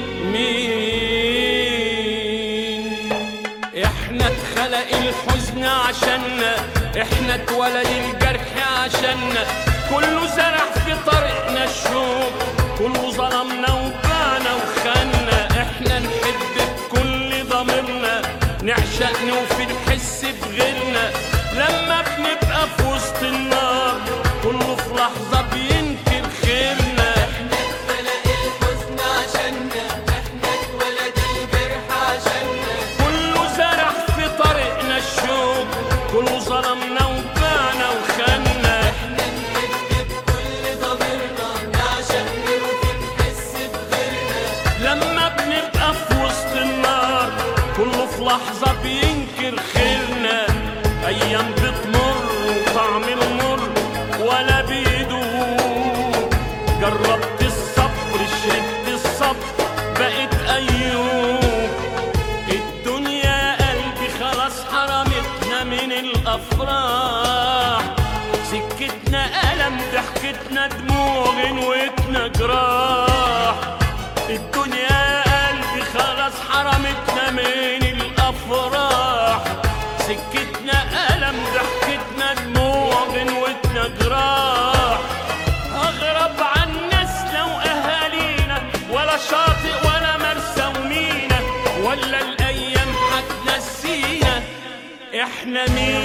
مين؟ احنا اتخلق الحزن عشاننا، احنا اتولد الجرح عشاننا، كله زرع في طريقنا الشوق، كله ظلمنا وباعنا وخنا. احنا نحب بكل ضميرنا، نعشق نوفي نحس بغيرنا، لما بنبقى في وسط النار كله في لحظة بينكر خيرنا.
احنا اتخلق الحزن عشاننا، احنا اتولد الجرح عشاننا،
كله زرع في طريقنا الشوق، كله ظلمنا وباعنا وخنا.
احنا نحب بكل ضميرنا، نعشق نوفي نحس بغيرنا،
لما بنبقى في وسط النار كله في لحظة بينكر خيرنا. أيام بتمر وطعم المر ولا بيدوب، جربت الصبر شربت الصبر بقت أيوب. الدنيا يا قلبي خلاص حرمتنا من الأفراح، سكتنا ألم ضحكتنا دموع غنوتنا جراح. الدنيا يا قلبي خلاص حرمتنا من الأفراح، سكتنا ألم ضحكتنا دموع غنوتنا جراح. أغرب عن الناس لو أهالينا، ولا شاطئ ولا مرسى ومينا، ولا الأيام هتنسينا إحنا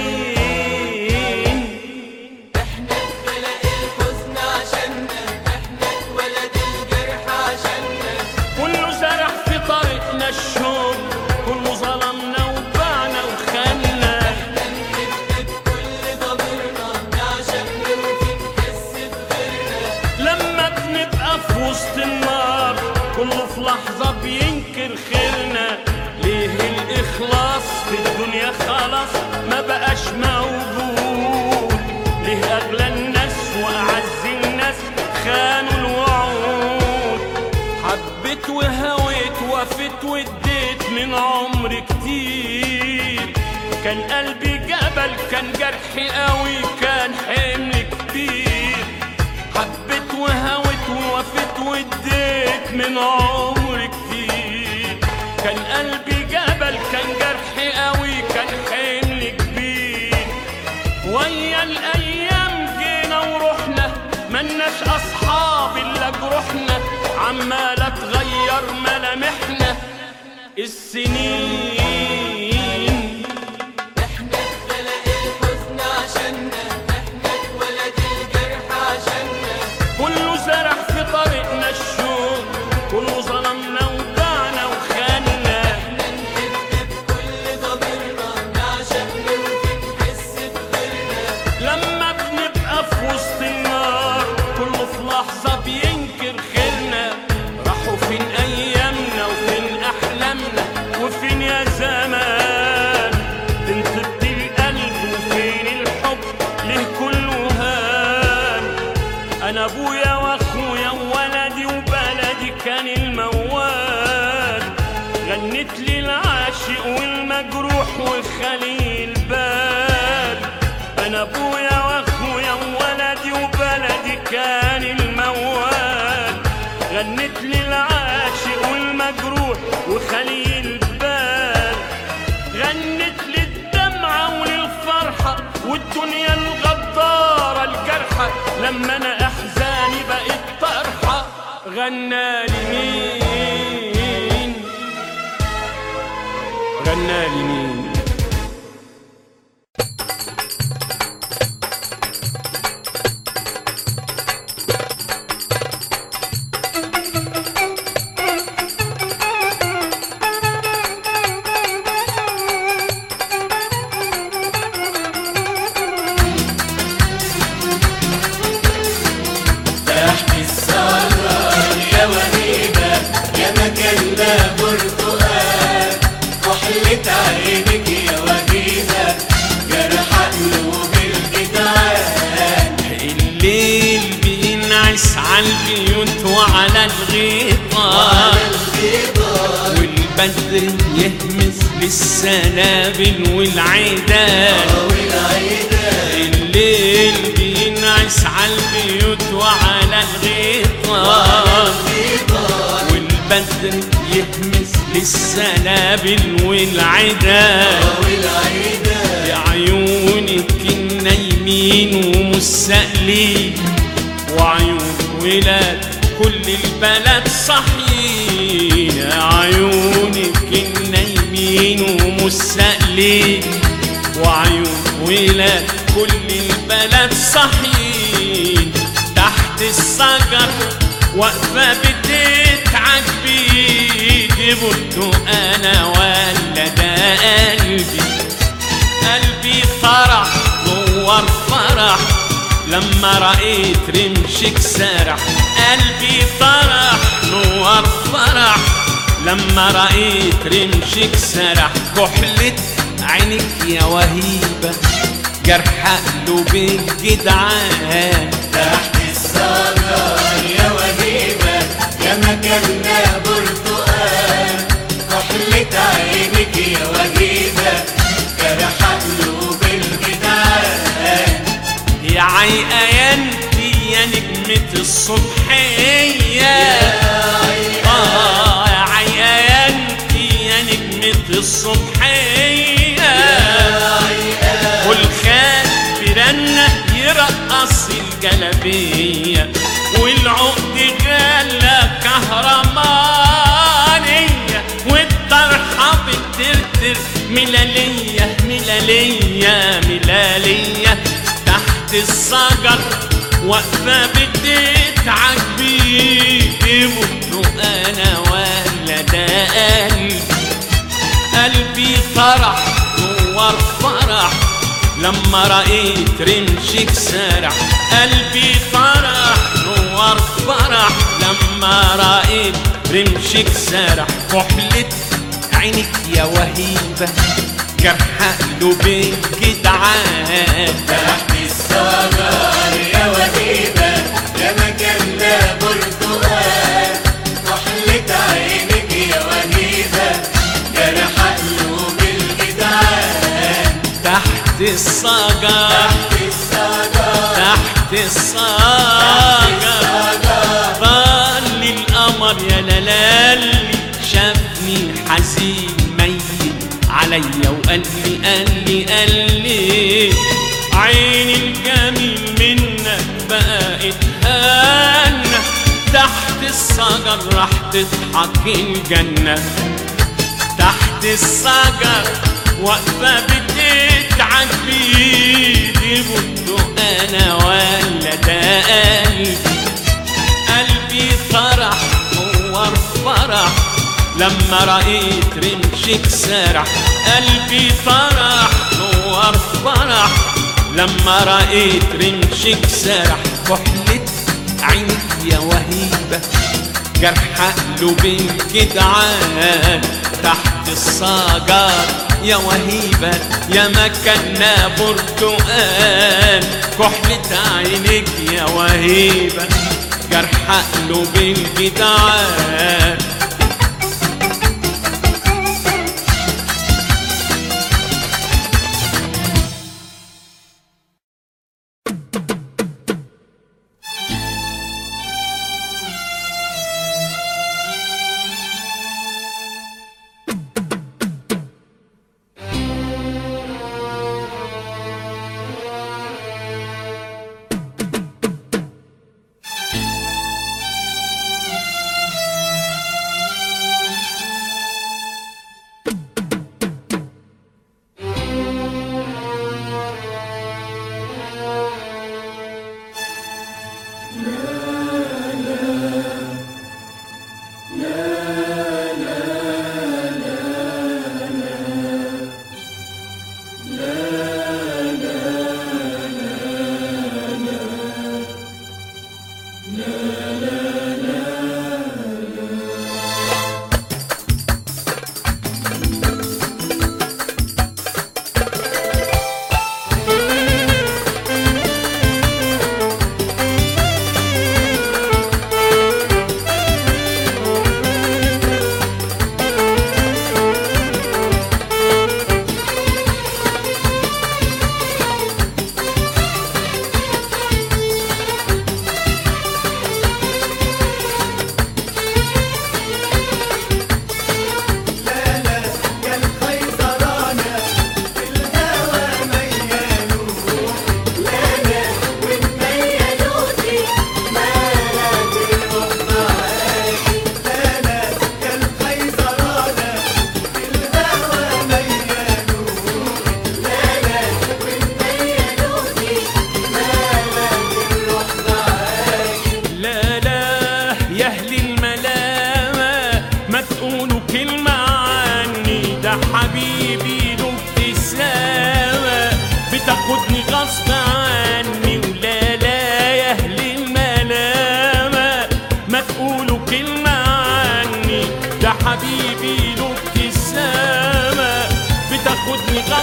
مين؟
احنا اتخلق الحزن عشاننا، احنا اتولد الجرح عشاننا،
كله زرع في طريقنا الشوق، كله ظلمنا وباعنا وخنا.
احنا نحب بكل ضميرنا، نعشق نوفي نحس بغيرنا،
لما بنبقى في وسط النار كله في لحظة بينكر خيرنا. ليه الإخلاص في الدنيا خلاص ما بقاش موجود؟ ليه أغلى الناس وأعز الناس خانوا الوعود؟ حبيت وهويت وفيت واديت من عمري كتير، كان قلبي جبل كان جرحي قوي كان حمل كبير. حبيت وهويت ووفيت واديت من عمري كتير، كان قلبي جبل كان جرحي قوي كان حمل كبير. ويا الايام جينا ورحنا، ملناش اصحاب الا جروحنا، عمالة تغير ملامحنا السنين.
احنا اتخلق الحزن عشاننا، احنا اتولد الجرح عشاننا،
كله زرع في طريقنا الشوق، كله ظلمنا وباعنا وخنا.
احنا نحب بكل ضميرنا، نعشق نوفي نحس بغيرنا،
لما بنبقى في وسط النار كله في لحظة بينكر خيرنا. راحوا فين أيامنا وفين أحلامنا وفين يا زمان؟ فين طيبة القلب وفين الحب ليه كله هان؟ أنا أبويا وأخويا وولدي وبلدي كان الموال، غنت لي العاشق والمجروح وخلي البال. أنا أبويا وأخويا وولدي وبلدي كان الموال، غنت لي العاشق والمجروح وخلي البال. غنت لي الدمعة وللفرحة والدنيا الغدارة الجرحة، لما أنا أحزاني بقت طرحة غنالي مين؟ غنالي مين؟
برتقال
عالبيوت وعلى الغيطان، والبدر يهمس للسنابل والعيدان، الليل بينعس عالبيوت وعلى الغيطان، والبدر يهمس للسنابل والعيدان. يا عيونك النايمين ومستقلين، وعيون ولاد كل البلد صحيين، يا عيونك النايمين ومستقلين، وعيون ولاد كل البلد صحيين. تحت الشجر واقفة بتتعجبي، جبته انا ولا ده قلبي؟ قلبي فرح نور فرح لما رأيت رمشك سرح، قلبي فرح نور فرح لما رأيت رمشك سرح. كحلة عينك يا وهيبة جرح قلوب الجدعان،
تحت الشجر يا وهيبة يا مكاننا برتقال، كحلة عينك يا وهيبة جرح قلوب الجدعان.
يا عيقيانتي يا نجمة الصبحية، آه يا عيقيانتي يا نجمة الصبحية، والخال برنة يرقص الجلبية، والعقد غالة كهرمانية، والطرحة بترتر ملالية ملالية ملالية. تحت الشجر واقفة بتتعجبي، جبته انا ولا ده قلبي؟ قلبي فرح نور فرح لما رأيت رمشك سرح، قلبي فرح نور فرح لما رأيت رمشك سرح. كحلة عينك يا وهيبة جرح قلوب الجدعان،
تحت الشجر يا وهيبة يا مكاننا برتقال، كحلة عينك يا وهيبة جرح قلوب الجدعان.
تحت الشجر تحت الشجر ظل القمر يا لالي، شافني حزين ميت عليا وقال لي قال لي قال لي عيني الجميل منك بقى اتهنى، تحت الشجر راح تضحك الجنة. تحت الشجر واقفة بتتعجبي، جبته انا ولا ده قلبي؟ قلبي فرح نور فرح لما رأيت رمشك سرح، قلبي فرح نور فرح لما رأيت رمشك سرح. كحلة عينك يا وهيبة جرح قلوب الجدعان، تحت الشجر يا وهيبة يا مكاننا برتقال، كحلة عينك يا وهيبة جرح قلوب الجدعان.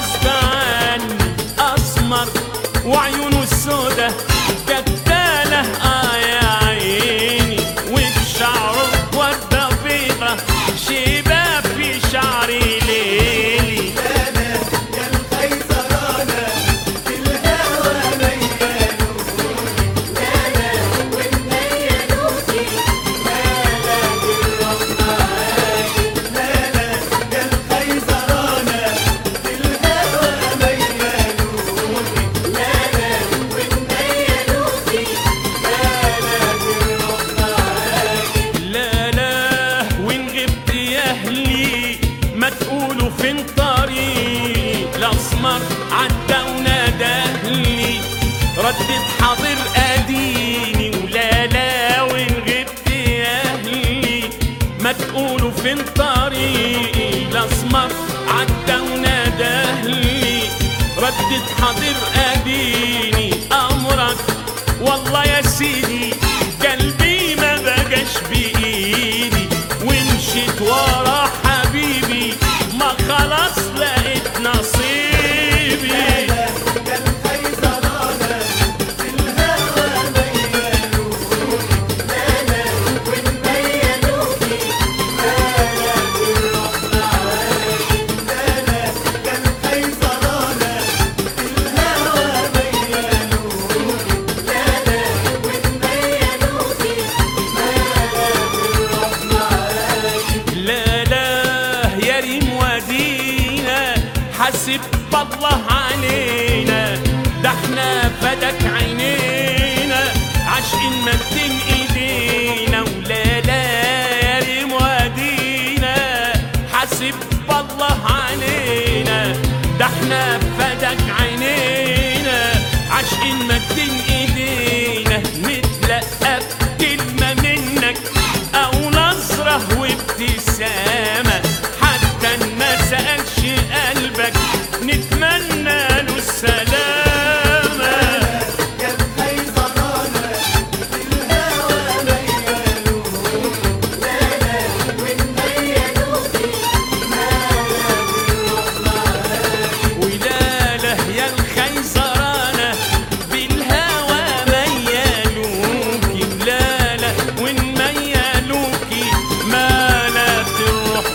غصب عني اسمر وعيونه السودا كتالة اه يا عيني، وبشعره وردة بيضة شباب في شعري ليلي. ما تقولوا فين طريق الاسمر عدى ونادهلي، ردت حاضر اديني ولا لا وين غبت يا اهلي. ما تقولوا فين طريق الاسمر عدى ونادهلي، ردت حاضر اديني امرك والله يا سيدي، قلبي ما بقاش بايدي ومشيت ورا حبيبي، ما خلاص لقيت نصيبي. حسب الله علينا، ده احنا فدك عينينا عاشقين مدين ايدينا، ولا لا يا ريم وادينا. حسب الله علينا، ده احنا فدك عينينا عاشقين مدين ايدينا. نتلقى بكلمة منك او نظرة وابتسامة، حتى ما سألش قلبك نتمنى له السلامة. ولاله يا الخيزرانة بالهوى ميالوكي، ولاله وين ميالوكي ما لا تروح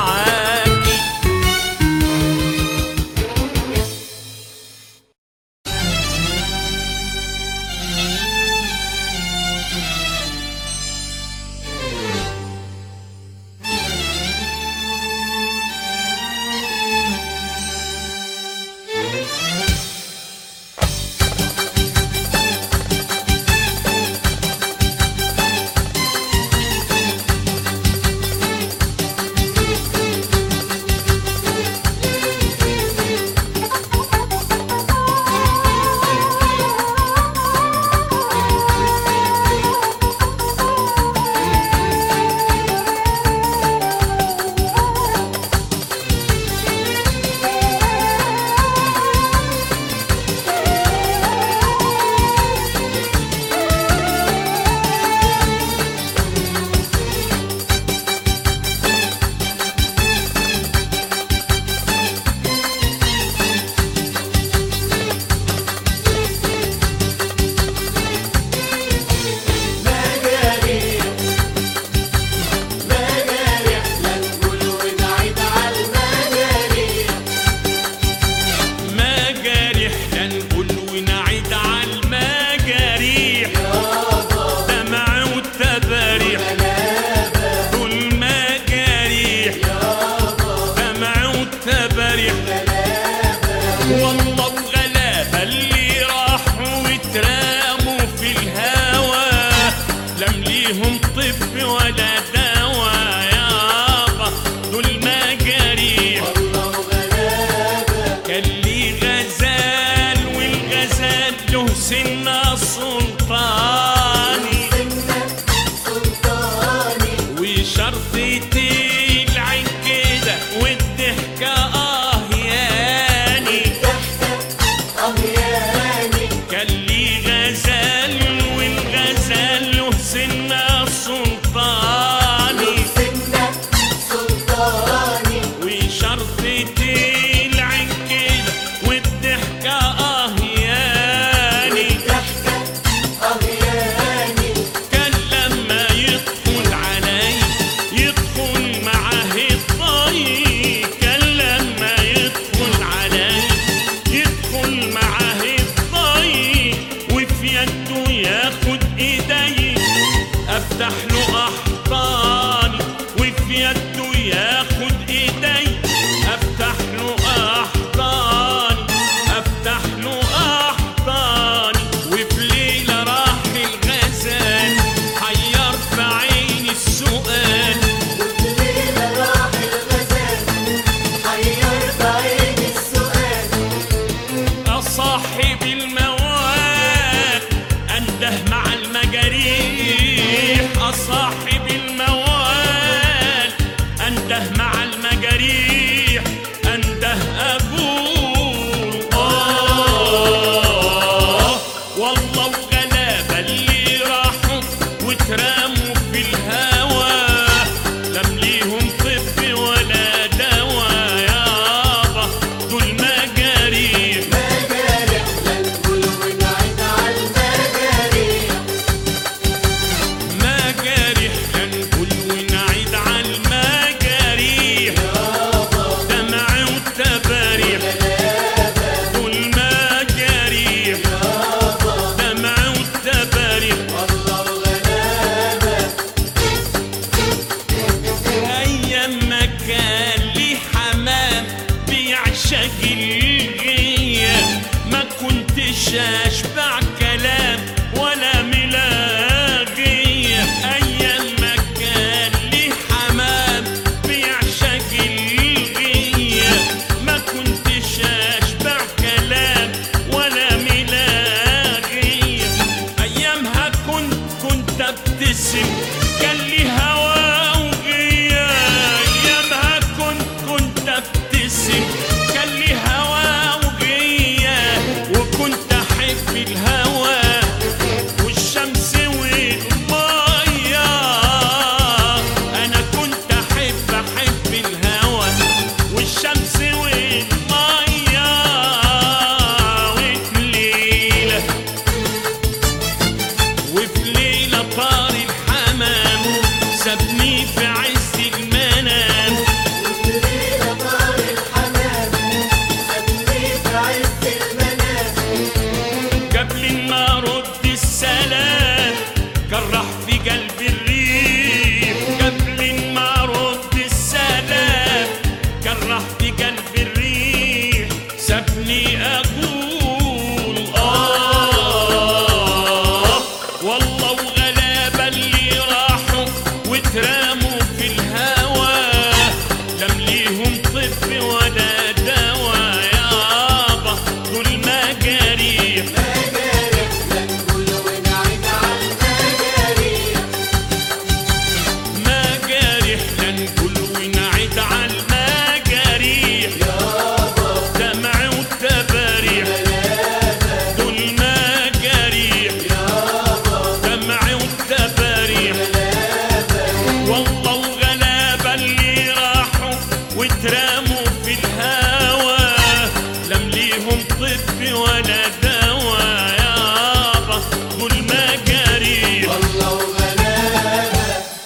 معاكي. شرطتي العين كده يده ياخد ايدي افتح له احضاني، وفي يده ياخد ايدي افتح له احضاني، افتح له احضاني. وفي ليله راح الغزال حير في عيني السؤال،
وفي ليلة راح الغزال حير في عيني السؤال.
أصاحب الموال أنده مع المجاريح، أصاحب الموال أنده مع المجاريح، أنده أقول آه والله وغلابة اللي راحوا واترموا في الهوى، لم ليهم طب ولا دوا يابا دول مجاريح.
مجاريح لا نقول ونعيد على المجاريح.
مجاريح لا نقول ونعيد على المجاريح، دمع وتباريح دول مجاريح، دمع وتباريح.
والله وغلابة
أيام ما كان لي حمام بيعشق الغياب، ما كنتش أشبع كلام ولا ملاغية. أيام ما كان لي حمام بيعشق الغياب، ما كنتش أشبع كلام ولا ملاغية. أيامها كنت كنت أبتسم كان لي هوا وغياب، أيامها كنت كنت أبتسم كان لي هوا وغياب، وكنت أحب الهوا والشمس والمية. أنا كنت أحب أحب الهوا والشمس والمية. وفي ليلة وفي ليلة طار الحمام سابني في عز المنام،
وفي ليلة طار الحمام سابني في عز المنام.
قبل ما ارد السلام جرح في قلبي الريح، قبل ما ارد السلام جرح في قلبي الريح. سابني اقول اه والله وغلابة اللي راحوا واترموا في الهوى، لم ليهم طب ولا دوا يابا دول مجاريح.
مجاريح لا نقول ونعيد على المجاريح.
مجاريح لا نقول ونعيد على المجاريح، دمع وتباريح دول مجاريح، دمع وتباريح. والله وغلابة اللي راحوا واترموا في الهوى، لم ليهم طب ولا دوا يابا دول مجاريح.
والله وغلابة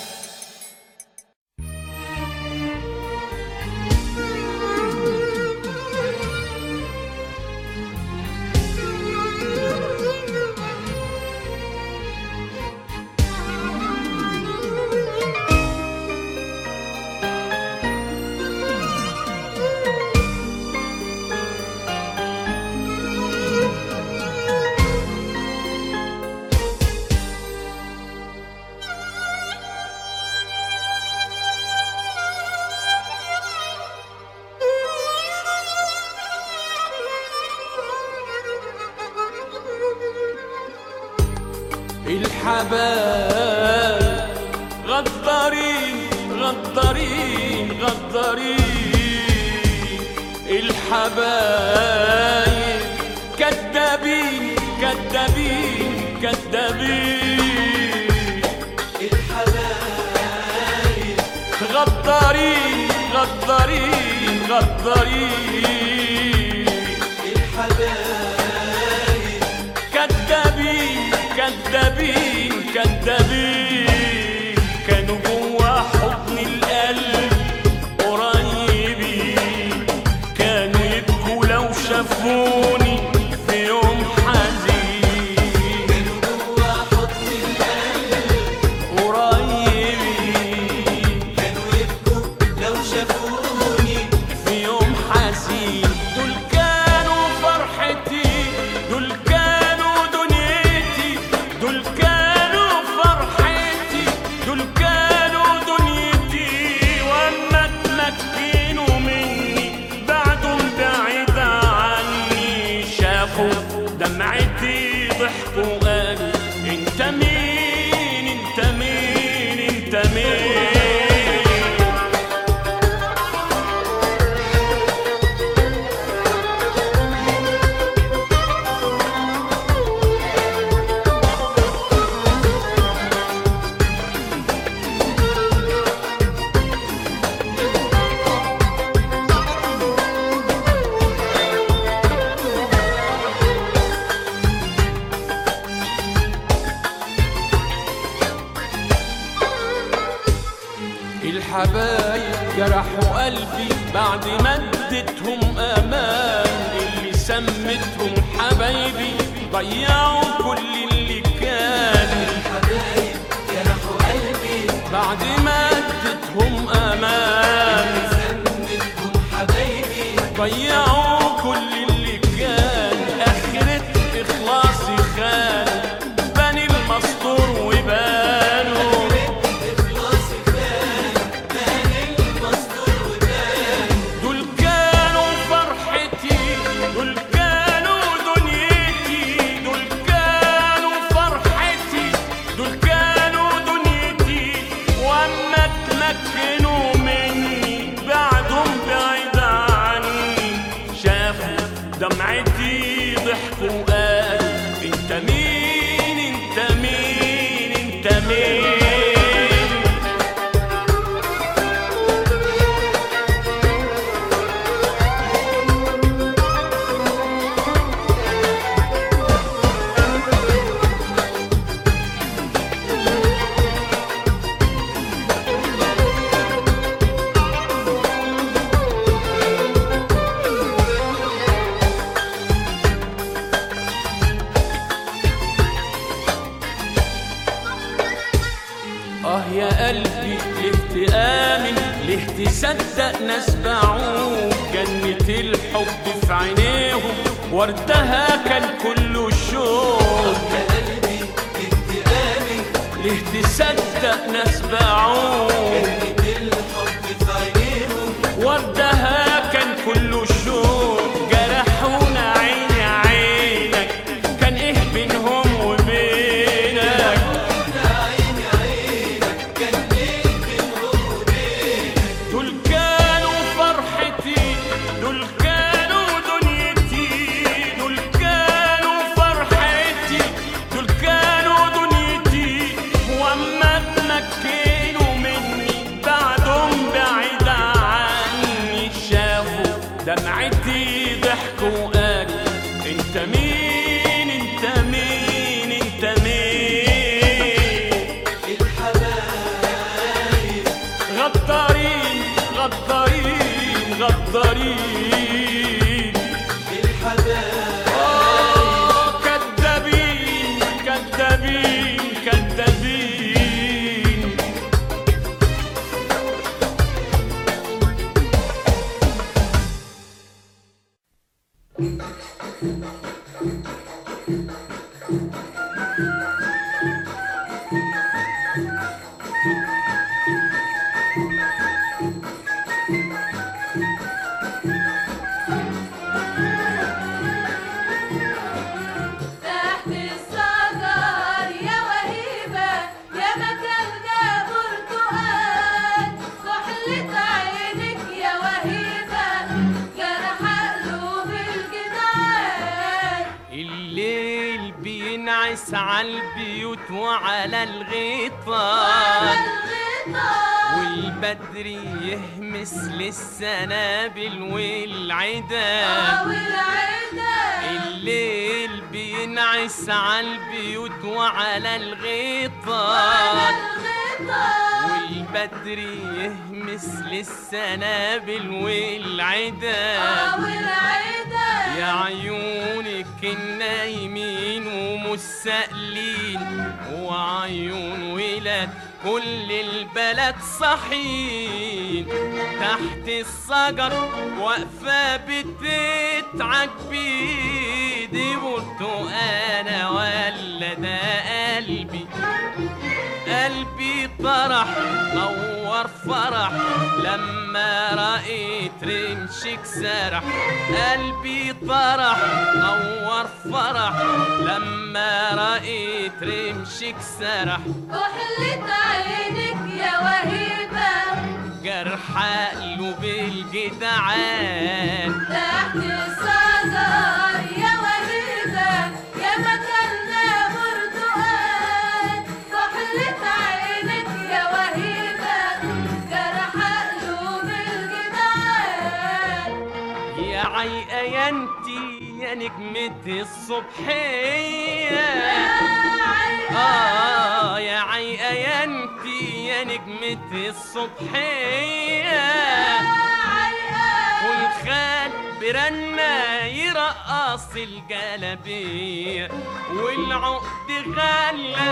الحبايب غدارين غدارين غدارين، الحبايب كدابين كدابين كدابين،
الحبايب
غدارين غدارين غدارين،
الحبايب
كدابين كدابين كدابين، كانوا جوا حضن القلب قريبين، كانوا يبكوا لو شافوني في يوم حزين،
كانوا
الحبايب جرحوا قلبي بعد ما اديتهم امان، اللي سمتهم حبايبي ضيعوا كل اللي كان.
الحبايب جرحوا قلبي
بعد ما اديتهم امان،
اللي سمتهم حبايبي
ضيعوا كل اللي كان. اخرة اخلاصي خان بني المستور وبانوا،
إخلاصي خان بني المستور وبانوا.
دول كانوا فرحتي، دول كانوا دنيتي، دول كانوا فرحتي، دول كانوا دنيتي. واما اتمكنوا مني بعدهم بعيد عني، شافوا دمعتي ضحكوا وقالوا انت مين انت مين انت مين. آه يا قلبي ليه تآمن، ليه تصدق ناس باعوك. جنة الحب في عينيهم وردها كان كله شوق.
يا قلبي كنت آمن،
ليه تصدق ناس باعوك.
جنة الحب في عينيهم
وردها كان كله شوق. جرحونا عيني عينك، كان ايه بينهم وبينك.
عيني عينك كان ايه بينهم وبينك.
دول كانوا فرحتي، دول كانوا دنيتي، دول كانوا فرحتي، دول كانوا دنيتي. واما اتمكنوا مني بعدهم بعيد عني، شافوا دمعتي ضحكوا وقالوا انت مين انت مين انت مين.
الحبايب
غدارين غدارين غدارين.
الحبايب
آه كدابين كدابين كدابين.
تحت الشجر يا وهيبة يا مكاننا برتقال، كحلة عينك يا وهيبة جرح قلوب الجدعان.
الليل بينعس عالبيوت وعلى الغيطان،
على الغطاء
والبدر يهمس للسنابل والعدا.
أو العدا
الليل بينعس عالبيوت وعلى
على
الغيطان،
الغطاء
والبدر يهمس للسنابل والعدا.
أو العدا
يا عيونك النايمين ومستقلين، وعيون ولاد كل البلد صحين. تحت الشجر واقفة بتتعج بيدي، برتقانة ولا ده قلبي. قلبي طرح نور فرح لما رأيت رمشك سرح. قلبي طرح نور فرح لما رأيت رمشك سرح.
كحلة عينك يا وهيبة
جرح قلوب الجدعان.
تحت الشجر يا وهيبة يا مكاننا برتقال، كحلة عينك يا وهيبة جرح قلوب الجدعان.
يا عيقة يا انتي يا نجمة الصبحية.
يا عيقة
آه يا عيقة يا انتي يا نجمة نسمة الصبحية والخال برنا يرقص الجلبية والعقد غلة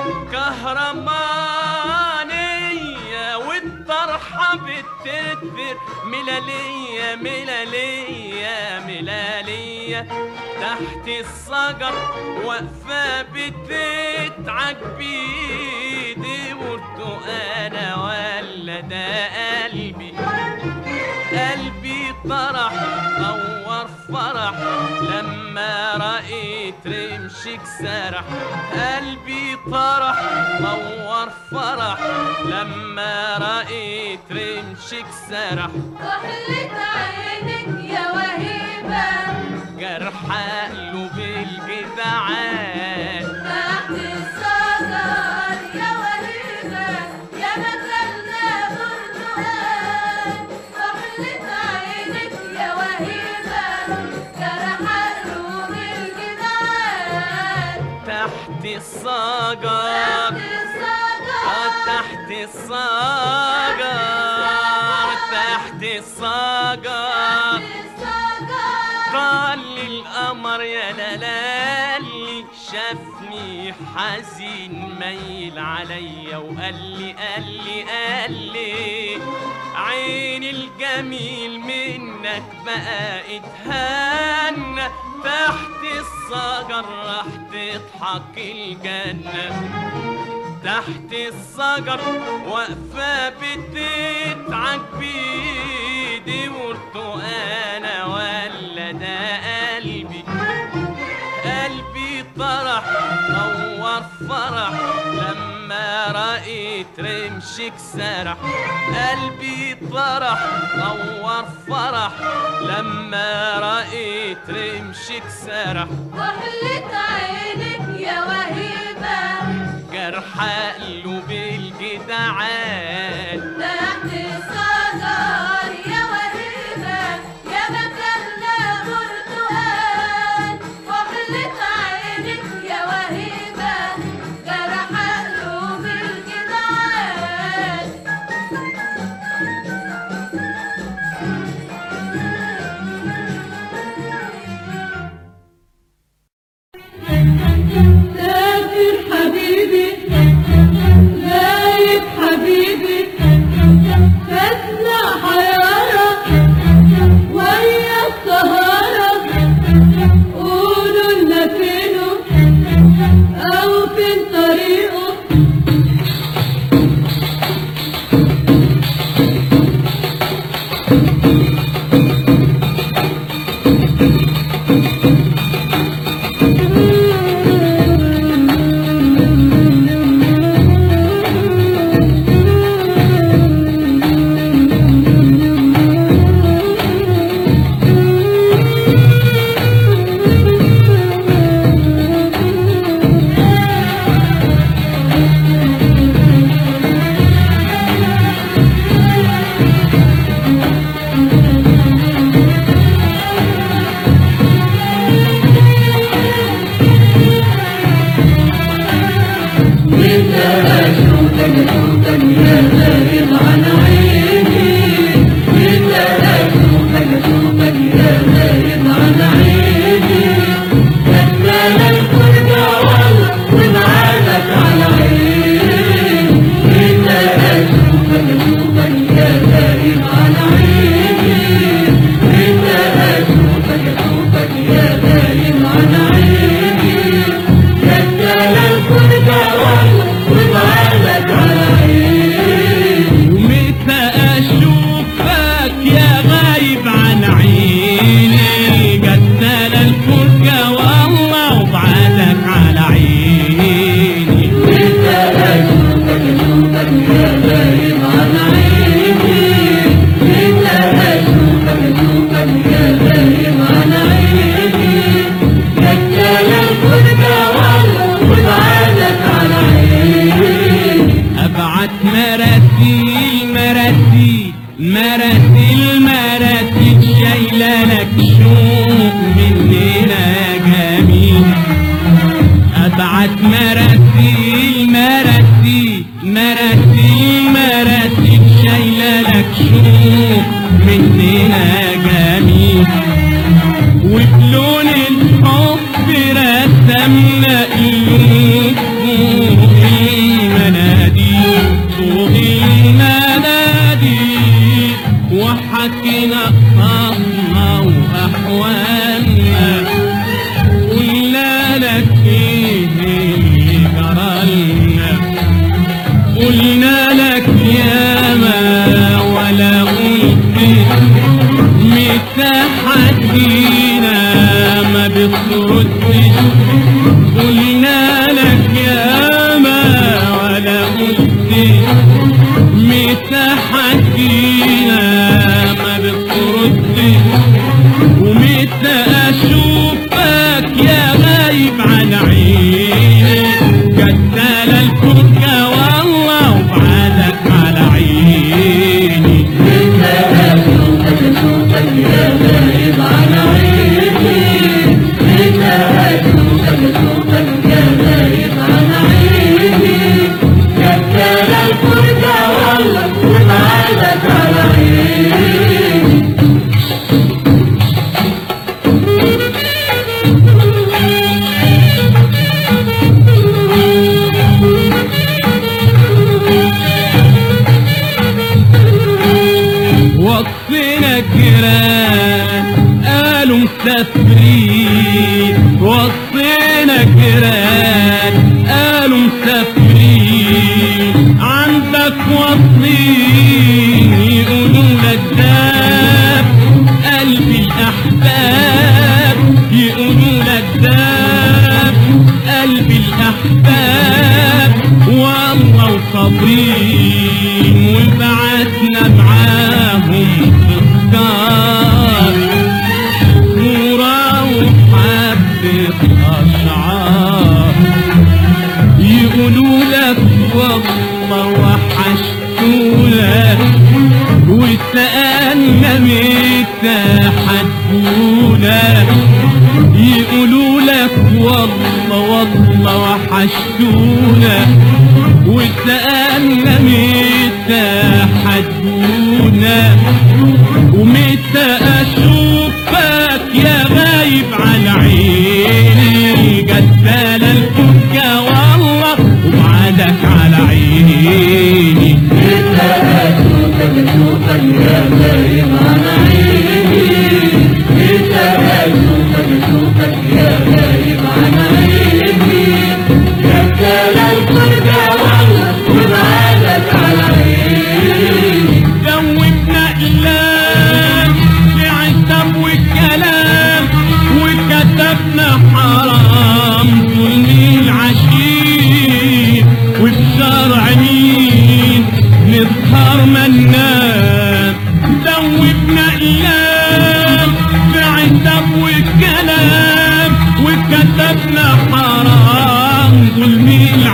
كهرمانية والطرحة بتدبر ملالية ملالية ملالية تحت الشجر واقفة بتتعج بيدي برتقانة ولا ده قلبي قلبي طرح نور فرح لما رأيت رمشك سرح قلبي طرح نور فرح لما رأيت رمشك سرح
كحلة عينك يا وهيبة
جرح قلوب الجدعان
تحت الشجر يا وهيبة يا مكاننا برتقال كحلة عينك يا وهيبة جرح قلوب الجدعان
تحت الشجر
تحت الشجر
تحت الشجر تحت الشجر طال القمر يا لالي شافني حزين ميل عليا وقال لي قال لي قال لي عين الجميل منك بقى اتهنى تحت الشجر راح تضحك الجنة تحت الشجر واقفة بتتعج بيدي برتقانة ولا ده قلبي قلبي طرح نور فرح لما رأيت رمشك سرح قلبي طرح نور فرح لما رأيت رمشك سرح
كحلة عينك يا وهيبة
جرح قلوب الجدعان
تحت الشجر يا وهيبة يا مكاننا برتقال كحلة عينك يا وهيبة جرح قلوب الجدعان
سافر حبيبي غايب حبيبي فاتنا حيارة ويا السهارة قولوا لنا فينه أو فين طريقه
على عيني
قلت متى حكينا ما بتردش ومتى اشوفك يا غايب عن عيني قتال الفرقة والله وبعدك على عيني
متى أشوفك أشوفك يا غايب عن عيني متى أشوفك أشوفك يا غايب عن عيني كتر الفرقة والله وبعدك على عيني
وصينا جيران قالوا مسافرين وصينا جيران قالوا مسافرين عندك وصين يقولوا لك داب قلبي الأحباب يقولوا لك داب قلبي الأحباب والله وصابرين وبعتنا معاهم تذكار صورة وحبة أشعار يقولوا لك والله وحشتونا وسألنا متى حتجونا يقولوا لك والله والله وحشتونا وسألنا متى حتجونا ومتى أشوفك يا غايب عن عيني قتال الفرقة والله وبعدك على عيني
متى أشوفك أشوفك يا غايب عن عيني متى أشوفك أشوفك يا غايب عن عيني كتر الفرقة والله وبعدك على عيني
جوبنا إقلام بعتب والكلام وكتبنا حرام ظلم العشير وبشرع مين نسهر منام جوبنا إقلام بعتب والكلام وكتبنا حرام ظلم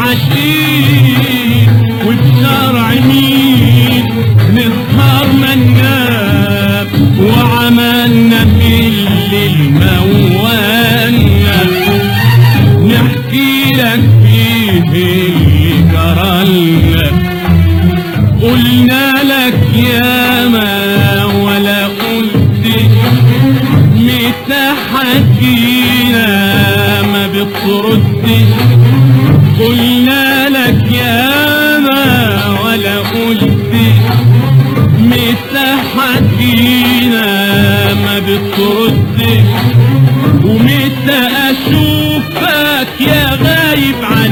العشير وبشرع مين نسهر منام وعملنا بالليل موالنا نحكي لك فيه اللي جرالنا قلنا لك ياما ولا قلتش متى حكينا ما بتردش قلنا لك ياما ولا قلتش متى حكينا ما بتردش ومتى اشوفك يا غايب عن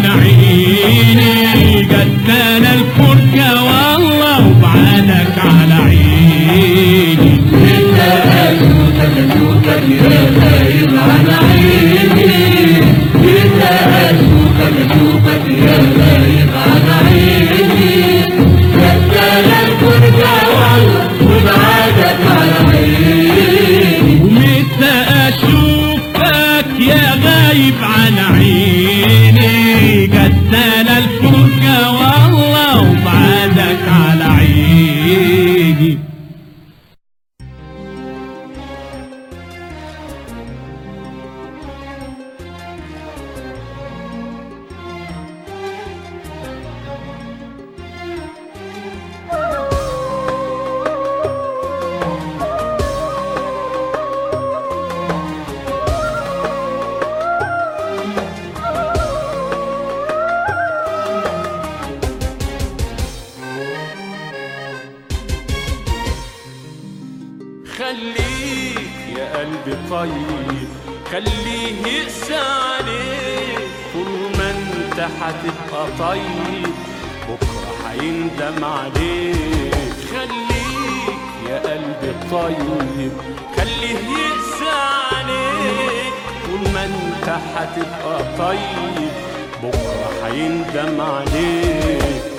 عيني قتال الفرقة والله وبعدك على عيني
متى أشوفك أشوفك يا غايب عن عيني متى أشوفك أشوفك يا غايب عن عيني كتر الفرقة والله وبعدك على عيني
ومتى اشوفك يا غايب عن عيني قتال الفرقة والله وبعدك على عيني خليك يا قلبي طيب خليه يقسى عليك طول ما انت هتبقى طيب بكره هيندم عليك خليك يا قلبي طيب خليه يقسى عليك طول ما انت هتبقى طيب بكره هيندم عليك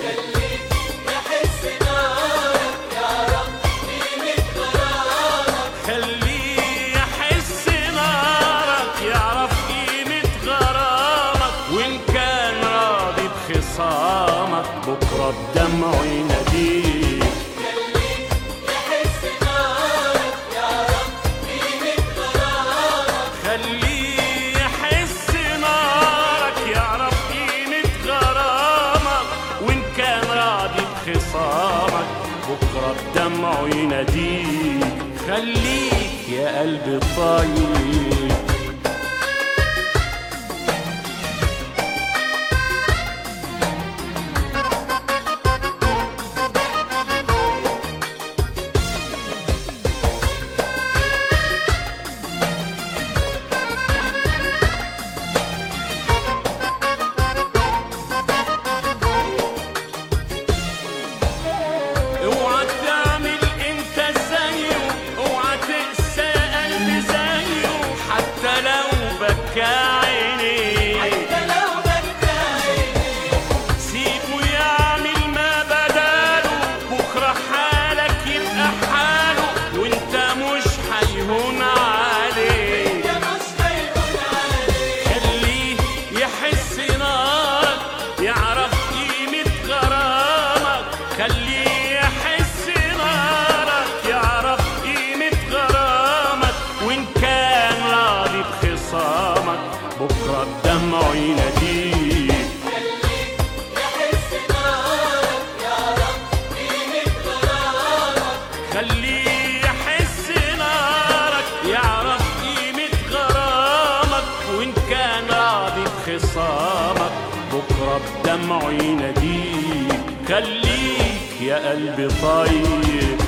خصامك بكرة بدمع يناديك. خليه يحس نارك يعرف قيمة غرامك، وإن كان راضي بخصامك بكرة بدمع يناديك. خليك يا قلبي طيب. اوعى تعمل انت زيه، اوعى تقسى قلبي زيه، حتى لو بكى عينيه، سيبه يعمل ما بداله، بكره حالك يبقى حاله، وانت مش هيهون عليه. خليه يحس نارك يعرف قيمة غرامك، خليه يحس نارك يعرف قيمة غرامك، وإن كان راضي بخصامك بكرة بدمع يناديك. خليه يحس نارك يعرف قيمة غرامك، وإن كان راضي بخصامك بكرة بدمع يناديك. خليك يا قلبي طيب.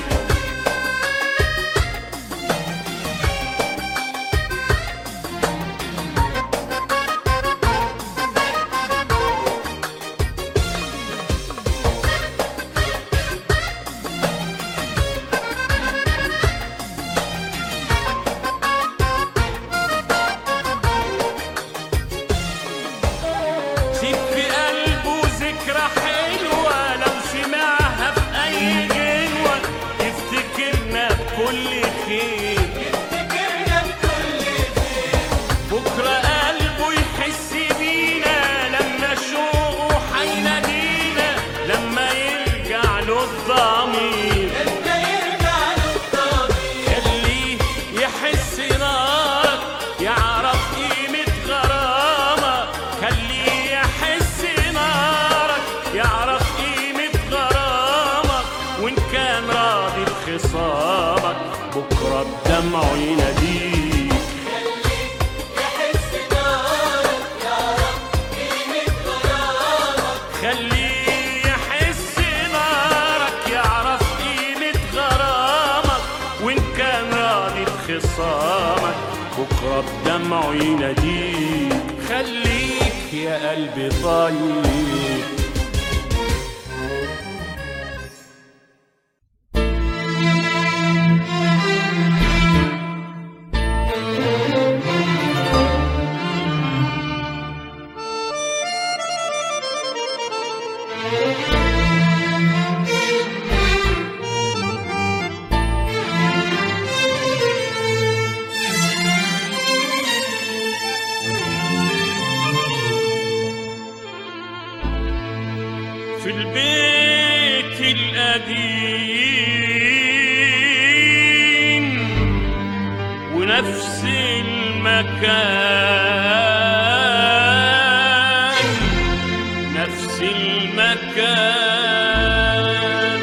سيب في قلبه ذكرى حلوة، لو سمعها في أي غنوة يفتكرنا بكل خير. بكرة قلبه يحس بينا لما شوقه حينادينا، لما يرجع له الضمير. خليه يحس نارك يعرف قيمة غرامك، خليه يحس نارك يعرف قيمة غرامك، وإن كان راضي بخصامك بكرة بدمع يناديك. خليه يحس نارك يعرف قيمة غرامك، وإن كان راضي بخصامك بكرة بدمع يناديك. خليك يا قلبي طيب. في البيت القديم ونفس المكان، نفس المكان.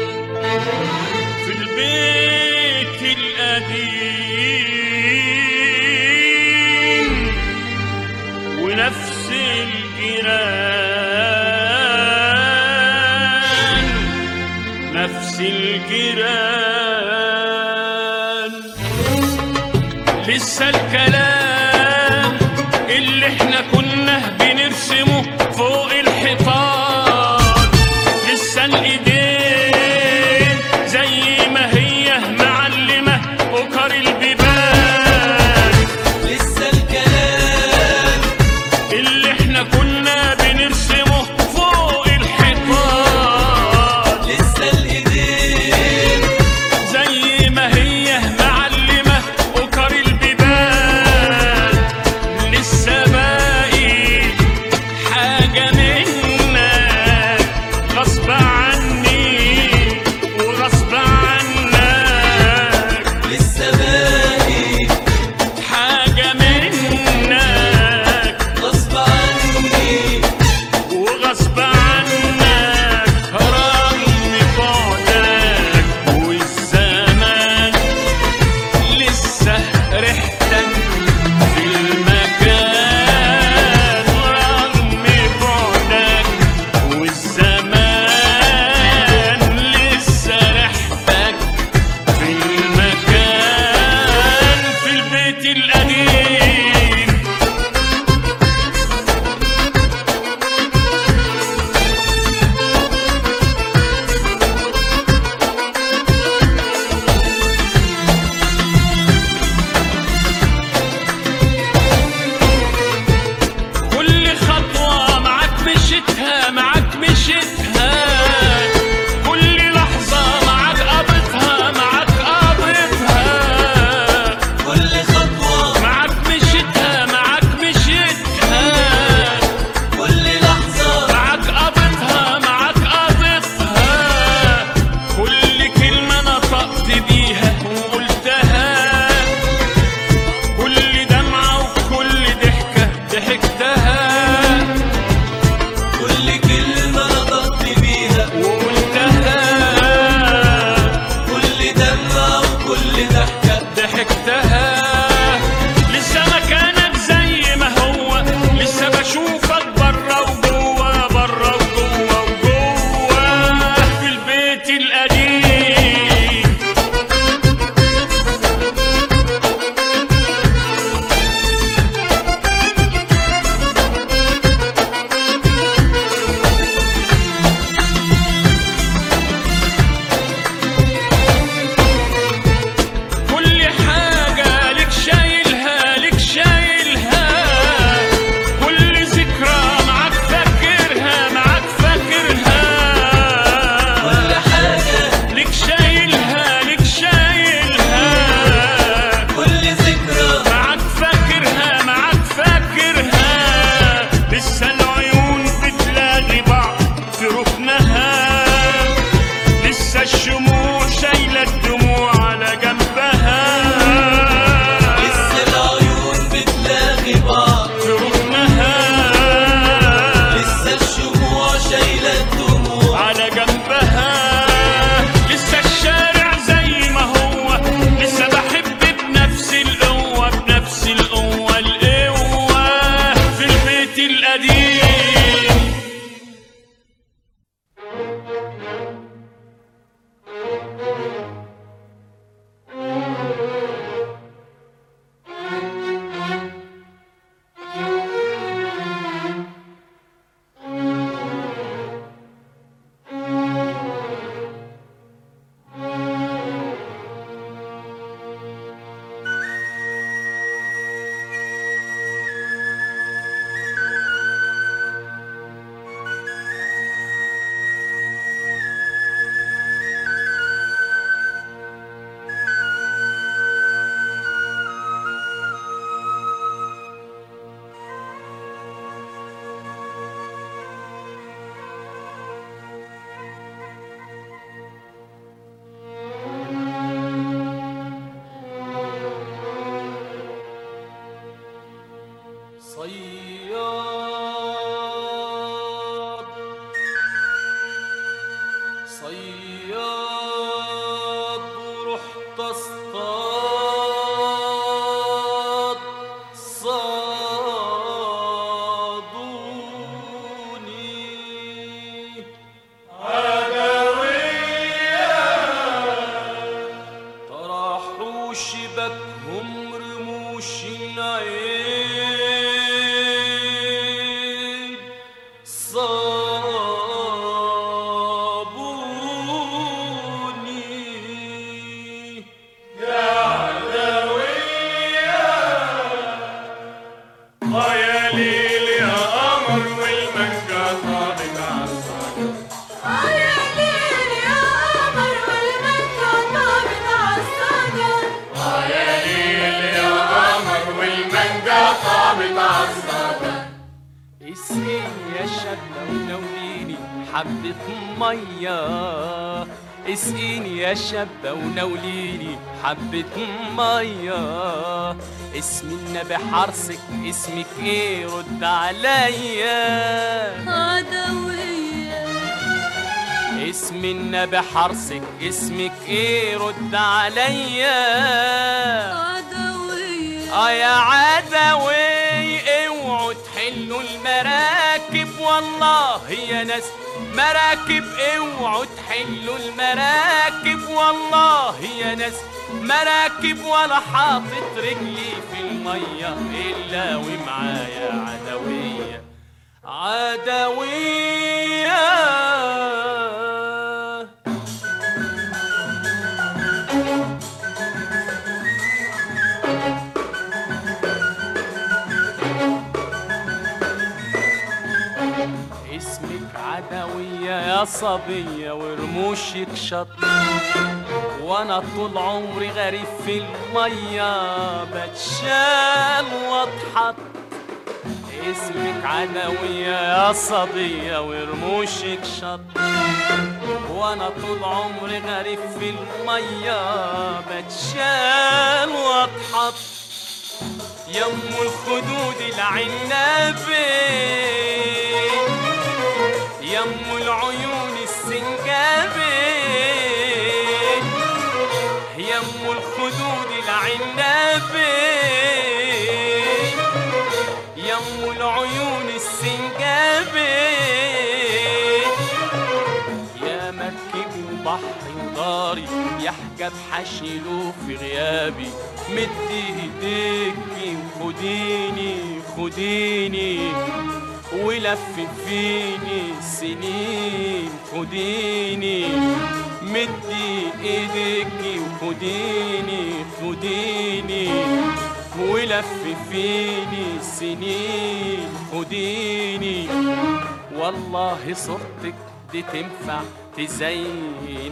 في البيت القديم ونفس الجيران، نفس الجيران. لسه الكلام اللي احنا كنا بنرسمه فوق الحيطان، لسه الايدين زي ما هي معلمة أكر البيبان.
لسه الكلام
اللي احنا كنا بنرسمه فوق الحيطان،
لسه الايدين
زي ما هي معلمة أكر البيبان. اسقيني يا شابة وناوليني حبة مية، اسقيني يا شابة وناوليني حبة مية. اسم النبي حرصك اسمك ايه رد عليا؟
عدوية.
اسم النبي حرصك اسمك ايه رد عليا؟
عدوية.
اه يا عدوي اوعوا تحلوا المراكب والله يا ناس مراكب، اوعوا تحلوا المراكب والله يا ناس مراكب، ولا حاطط رجلي في المية إلا ومعايا عدوية عدوية. اسمك عدوية يا صبية ورموشك شط، وانا طول عمري غريب في المية بتشال واتحط. اسمك عدوية يا صبية ورموشك شط، وانا طول عمري غريب في المية بتشال واتحط. يم الخدود العنابي يم العيون السنجابي، يم الخدود العنابي يم العيون السنجابي. يا مركب وبحر وداري يحجب حشيله في غيابي، مدي ايديكي وخديني خديني ولف فيني سنين، خديني مدي ايديكي وخديني خديني ولف فيني سنين، خديني والله صورتك دي تنفع تزين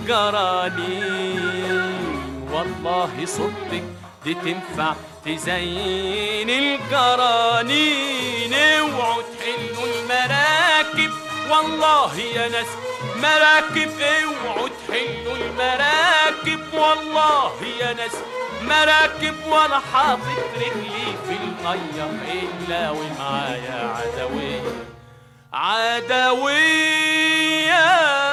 الجرانين، والله صورتك دي تنفع تزين الجرانين. اوعوا تحلوا المراكب والله يا ناس مراكب، اوعوا تحلوا المراكب والله يا ناس مراكب، ولا حاطط رجلي في المية إلا ومعايا عدوية عدوية.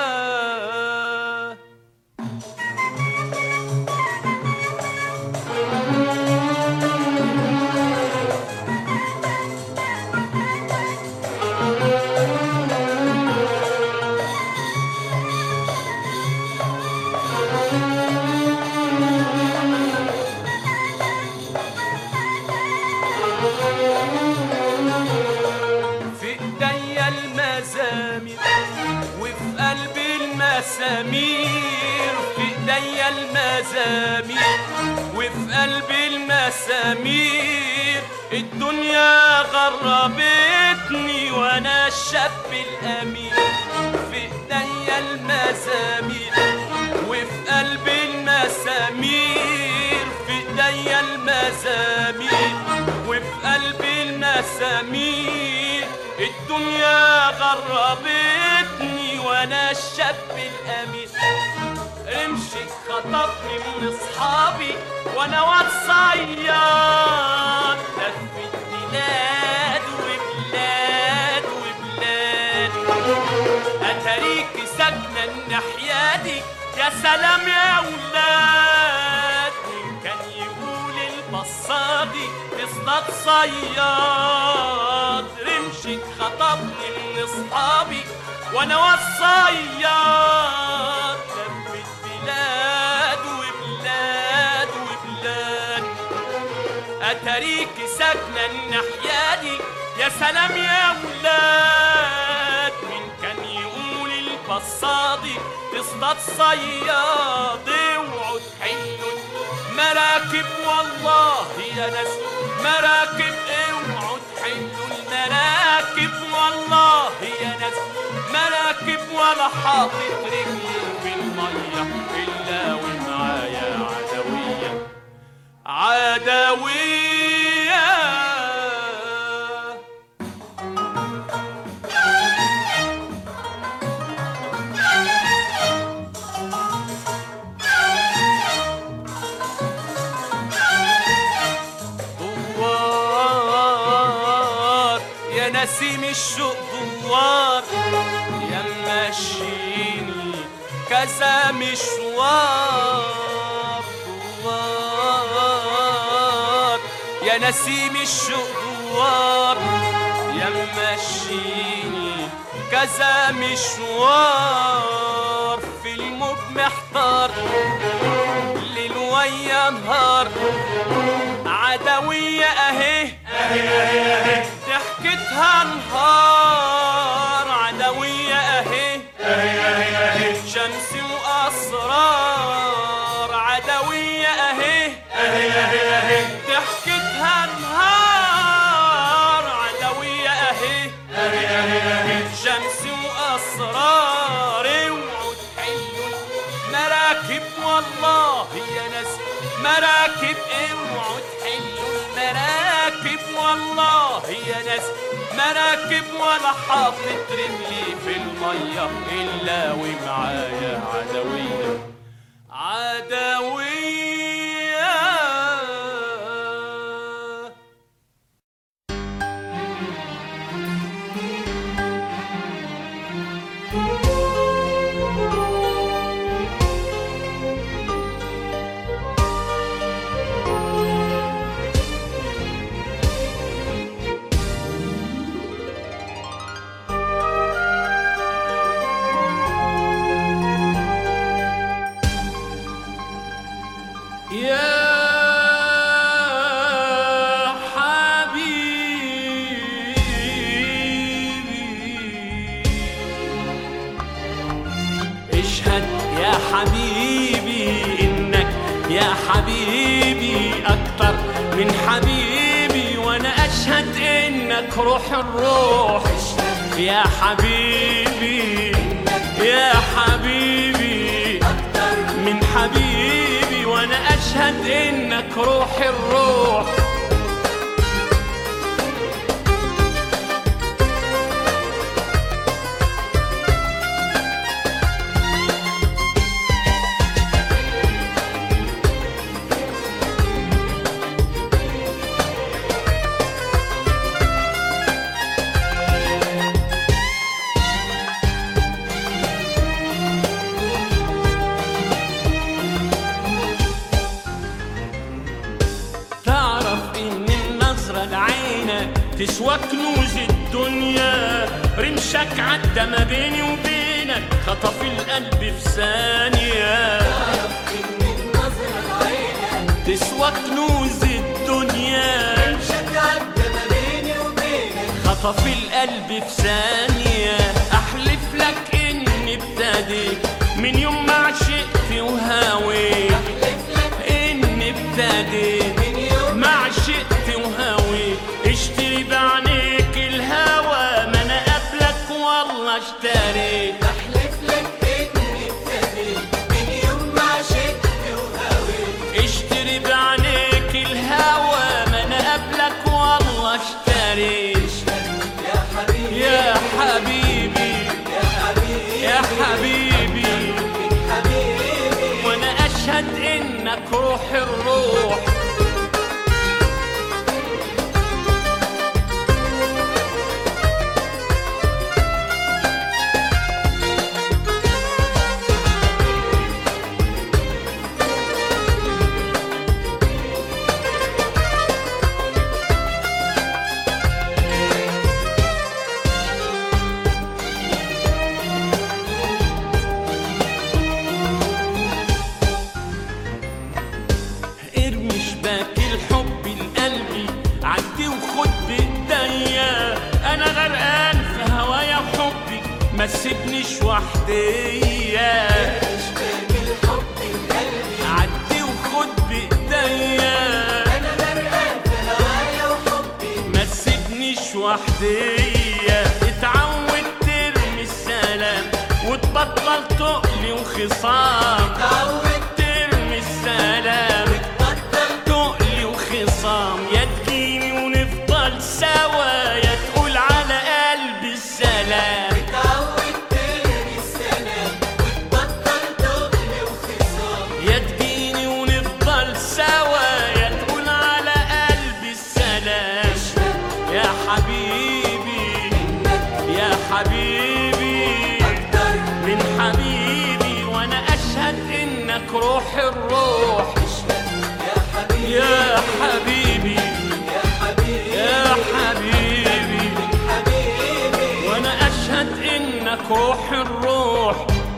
المسامير في ايديا المزامير وفي قلبي المسامير، الدنيا غربتني وانا الشاب الامير. في ايديا المزامير وفي قلبي المسامير، في ايديا المزامير وفي قلبي المسامير، الدنيا غربتني وانا الشاب الامين. رمشك خطفني من اصحابي وانا واد صياد، لفت بلاد وبلاد وبلاد، اتاريكي ساكنه الناحيه دي. يا سلام يا ولاد، مين كان يقول البصادي تصطاد صياد. رمشك خطفني من اصحابي وانا والصياد، لفت بلاد وبلاد وبلاد، اتاريكي ساكنه الناحيه دي. يا سلام يا ولاد، مين كان يقول البصادي تصطاد صياد. اوعوا تحلوا مراكب والله يا ناس مراكب، اوعوا تحلوا المراكب والله يا ناس مراكب، ولا حاطط رجلي في المية إلا ومعايا عدوية عدوية.
نسيم الشوق دوار يا ماشيني كذا مشوار دوار يا نسيم الشوق دوار يا ماشيني كذا مشوار في الموج محتار ليل ويا نهار عدوية اهي ضحكتها نهار عدوية اهي شمس واسرار عدوية اهي ضحكتها نهار عدوية اهي شمس واسرار اوعوا تحلوا المراكب والله يا ناس مراكب اوعوا تحلوا المراكب والله يا ناس مراكب ولا حاطط رجلي في الميه الا ومعايا عدويه عدويه حبيبي إنك يا حبيبي أكتر من حبيبي وأنا أشهد إنك روح الروح يا حبيبي يا حبيبي أكتر من حبيبي وأنا أشهد إنك روح الروح تسوى كنوز الدنيا رمشك عدى ما بيني وبينك خطف القلب في ثانية تسوى كنوز الدنيا رمشك عدى ما بيني وبينك خطف القلب في ثانية أحلف لك إني ابتديت من يوم ما عشقت وهاويت أحلف لك إني ابتديت من يوم ما عشقت وهاويت اشتري بعينيك الهوى ما انا قبلك والله اشتريت
احلف لك اني ابتديت من يوم ما عشقت وهويت
اشتري بعينيك الهوى ما انا قبلك والله اشتريت
يا حبيبي
يا حبيبي
يا حبيبي
يا حبيبي
حبيبي
وانا اشهد انك روح الروح ما تسيبنيش وحديا
اشباك الحب القلبي
عدي وخد بايديا
انا غرقان في هوايا وحبي
ما تسيبنيش وحديا اتعود ترمي السلام وتبطل تقلي وخصام
اتعود
ترمي السلام
وتبطل
تقلي وخصام يا تجيني ونفضل سوا يا تقول على قلبي السلام حبيبي روح الروح.
يا حبيبي
يا حبيبي
يا حبيبي
يا حبيبي
حبيبي
وانا اشهد انك روح الروح.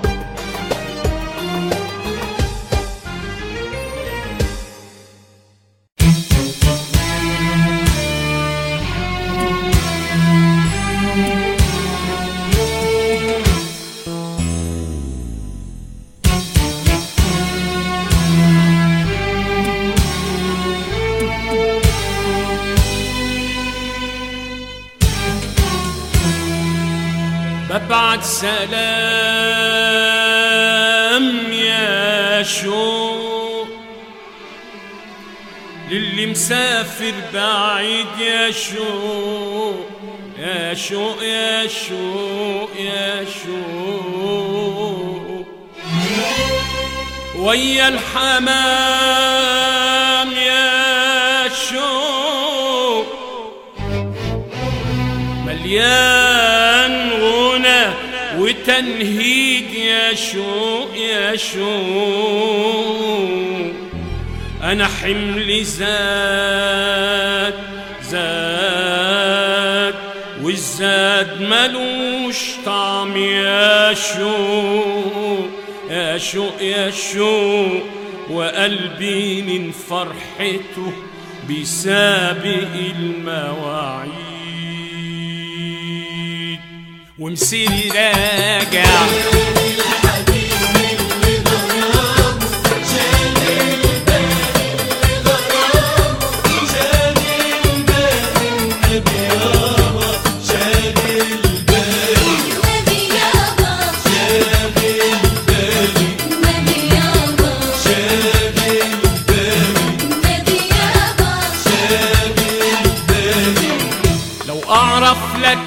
ببعت سلام يا شوق للي مسافر بعيد يا شوق يا شوق يا شوق يا شوق ويا الحمام يا شوق مليان غنى وتنهيد يا شوق يا شوق أنا حملي زاد زاد والزاد ملوش طعم يا شوق يا شوق يا شوق وقلبي من فرحته بسابق المواعيد ومسيري راجع أعرف لك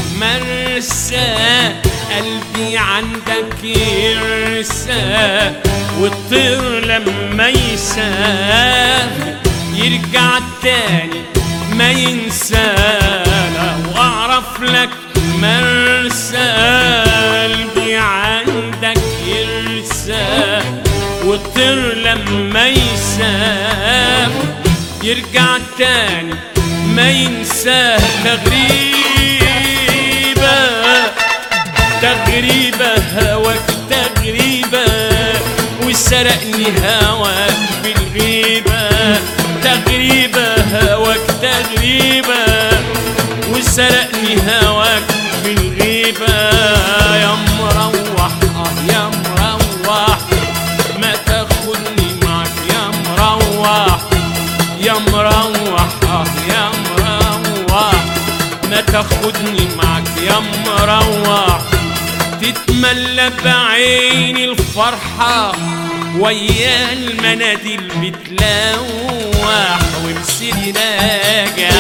مرسى قلبي عندك يرسى والطير لما يسافر يرجع تاني ما ينسى. لو أعرف لك مرسى قلبي عندك يرسى والطير لما يسافر يرجع تاني ما ينساه. تغريبة تغريبة هواك تغريبة وسرقني هواك بالغيبة. تغريبة هواك تغريبة وسرقني هواك بالغيبة. يا مروح اه يا مروح ما تاخدني معك يا مروح يا مروح اه يا مروح ما تاخدني معك يا مروح. تتملى بعيني الفرحة ويا المناديل بتلوح ومسيري راجع.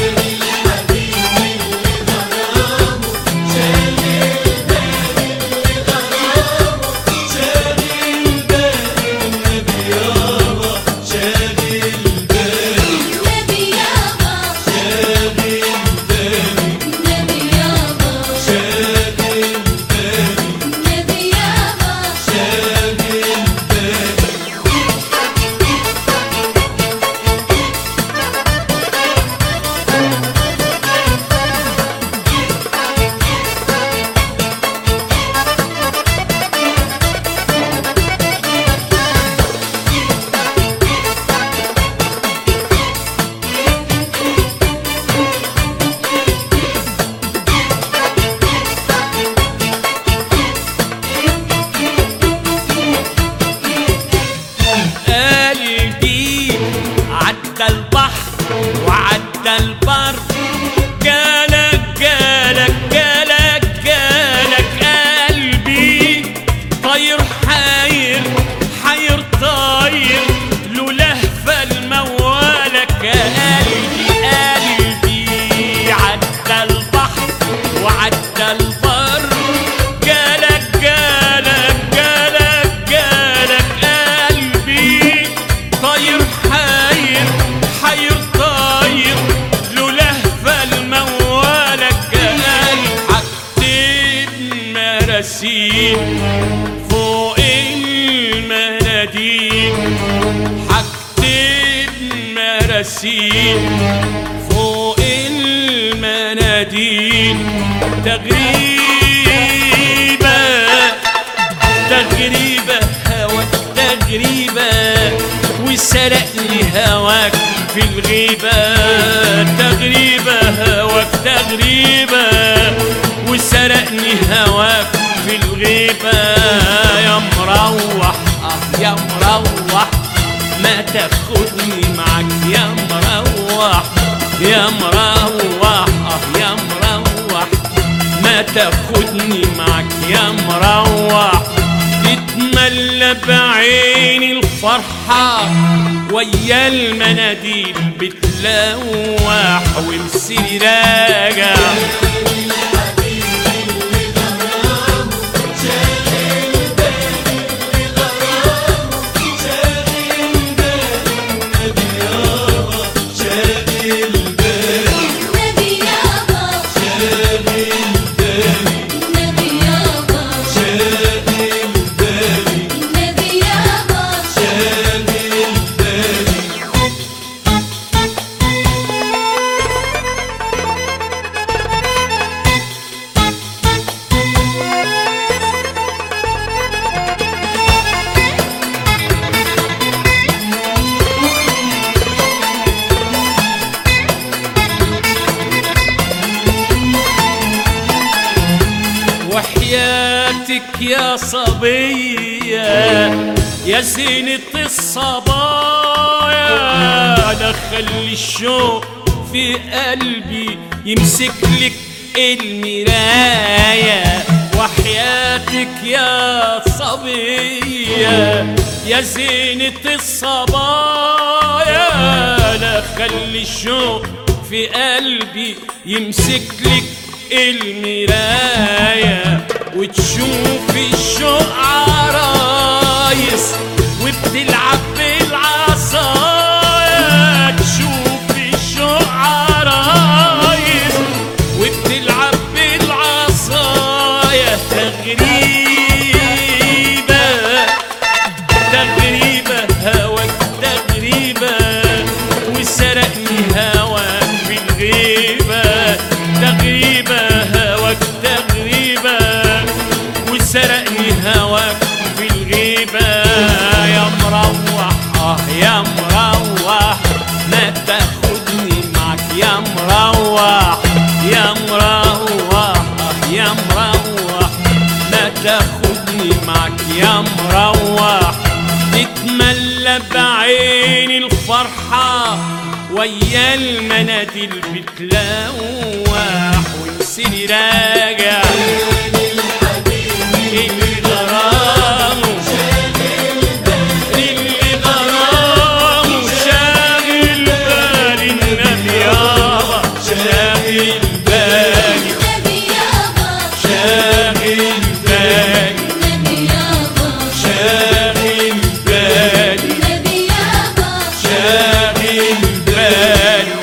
البر جالك جالك جالك جالك قلبي طاير حاير حاير طاير له لهفة الموالك. قلبي قلبي عدى البحر وعدى البر جالك جالك جالك جالك قلبي طاير حاير حاير طاير له لهفة الموالك. حطيت مراسيل فوق المناديل
المناديل حكتب مراسيل فوق المناديل تغريبة تغريبة هواك تغريبة وسرقني هواك في الغيبة تغريبة هواك تغريبة وسرقني هواك في الغيبة يا مروح اه يا مروح ما تاخدني معك يا مروح يا مروح اه يا مروح ما تاخدني معك يا مروح تتملى بعيني الفرحة ويا المناديل بتلوح ومسيري راجع وحياتك يا صبية يا زينة الصبايا دخل الشوق في قلبي يمسك لك المراية وحياتك يا صبية يا زينة الصبايا دخل الشوق في قلبي يمسك لك المراية وتشوفي الشوق عرايس وبتلعب بالعصايا تشوفي الشوق عرايس وبتلعب بالعصايا تغريبة تغريبة هواك تغريبة وسرقني هواك في الغيبة تغريبة هواك تغريبة وسرقني هواك في الغيبة يا مروح اه يا مروح ما تاخدني معك يا مروح يا مروح اه يا مروح ما تاخدني معك يا مروح تتملى بعيني الفرحة ويا المناديل بتلوح ومسيري راجع اللي غرامه اللي غرامه شاغل بالي النبي يابا شاغل بالي شاغل بالي شاغل بالي شاغل بالي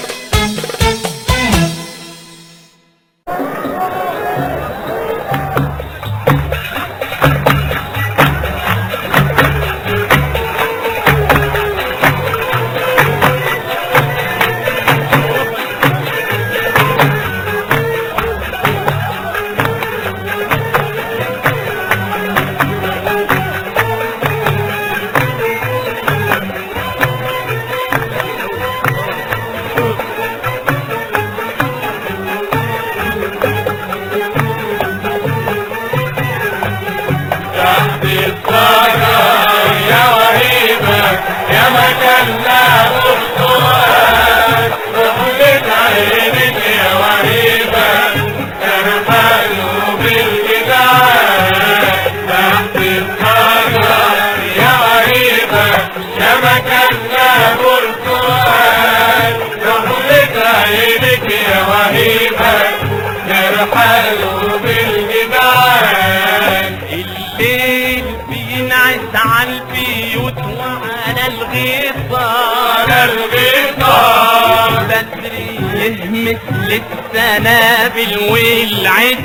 الليل بينعس عالبيوت وعلى الغيطان الغيطان بدري يهمس للسنابل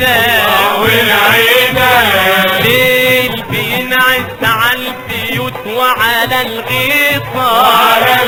والعداد والعداد الليل بينعس عالبيوت
وعلى الغيطان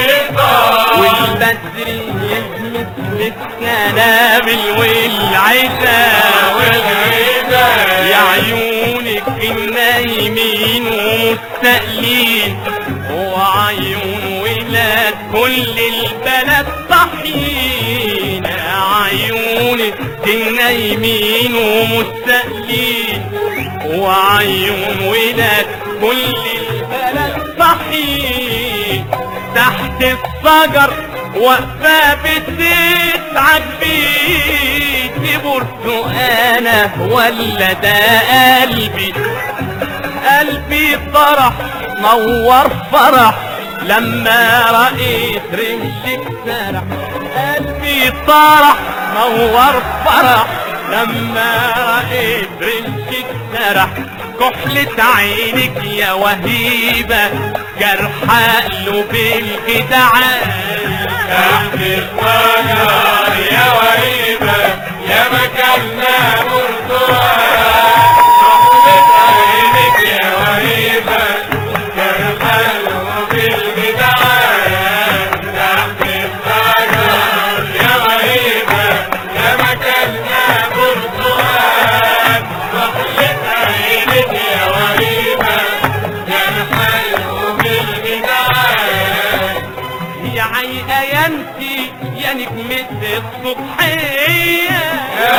والبدر يهمس بالسنابل والعتاب يا عيونك النايمين ومستقلين وعيون ولاد كل البلد صحيين عيونك النايمين ومستقلين وعيون ولاد كل البلد صحيين تحت الشجر واقفة بتسعد بيتي برتقانة ولا ده قلبي قلبي فرح نور فرح لما رأيت رمشك سرح قلبي فرح نور فرح لما رأيت رمشك سرح كحلة عينك يا وهيبة جرح قلب الجدعان
تحت الشجر يا وهيبة يا مكاننا برتقال كحلة عينك يا وهيبة جرح قلب الجدعان تحت الشجر يا وهيبة يا مكاننا برتقال كحلة عينك يا وهيبة جرح قلب الجدعان
يا عيقة يا انتي يا نجمة الصبحية
يا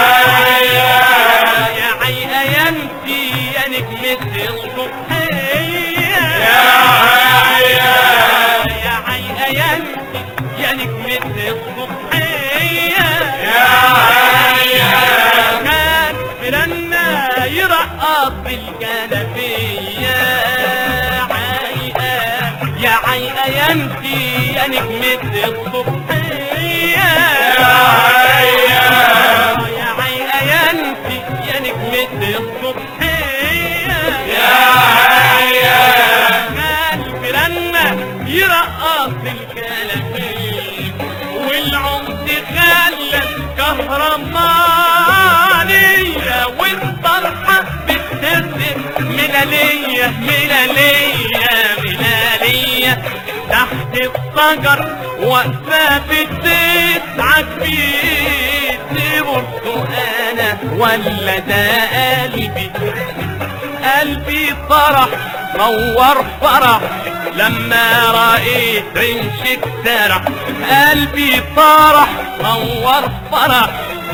يا عيقة يا انتي يا نجمة الصبحية
يا
يا عيقة يا انتي يا نجمة الصبحية كان فرنا يرقص بالجلابية عيقة يا عيقة يا انتي يا نجمة الصبحية يا عيقة يا انتي يا نجمة الصبحية كان فرنا يرقص الجلابية والعمد خلى كهرمانية والطرحة بتهز ملالية ملالية ملالية تحت الشجر واقفة بتسعد بيتي برتقانة ولا ده قلبي قلبي فرح نور فرح لما رأيت رمشك سرح قلبي فرح نور فرح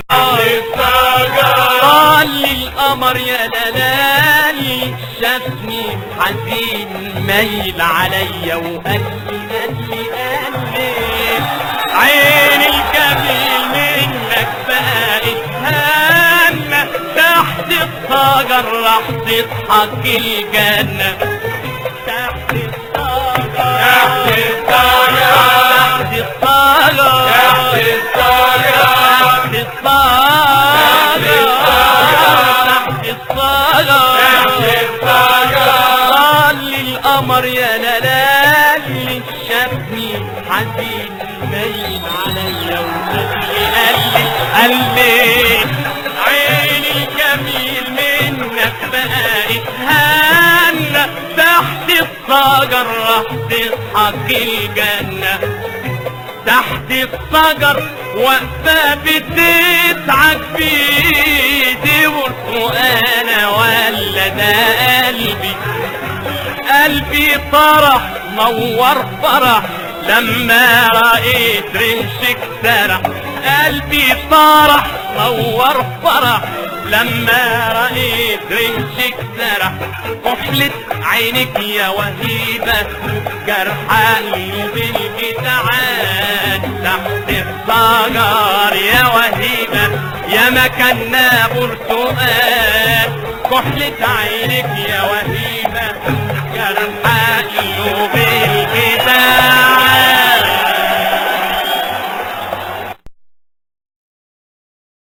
طال القمر يا لالي شافني حزين مايل عليا وقال لي قال لي قال لي عين الجميل منك بقت هانة تحت الشجر راح تضحك الجنة تحت الشجر
تحت الشجر
تحت الشجر
تحت الشجر
تحت الشجر تحت الشجر طال القمر يا لالي شافني حزين مايل عليا وقال لي قال لي عين الجميل منك بقت هانة تحت الشجر راح تضحك الجنة تحت الشجر واقفة بتسعد بيدي برتقانة ولا ده قلبي قلبي فرح نور فرح لما رأيت رمشك سرح قلبي فرح نور فرح لما رأيت رمشك سرح كحلة عينك يا وهيبة جرح قلبي الجدعان تحت الشجر يا وهيبة يا مكاننا برتقال كحلة عينك يا وهيبة جرح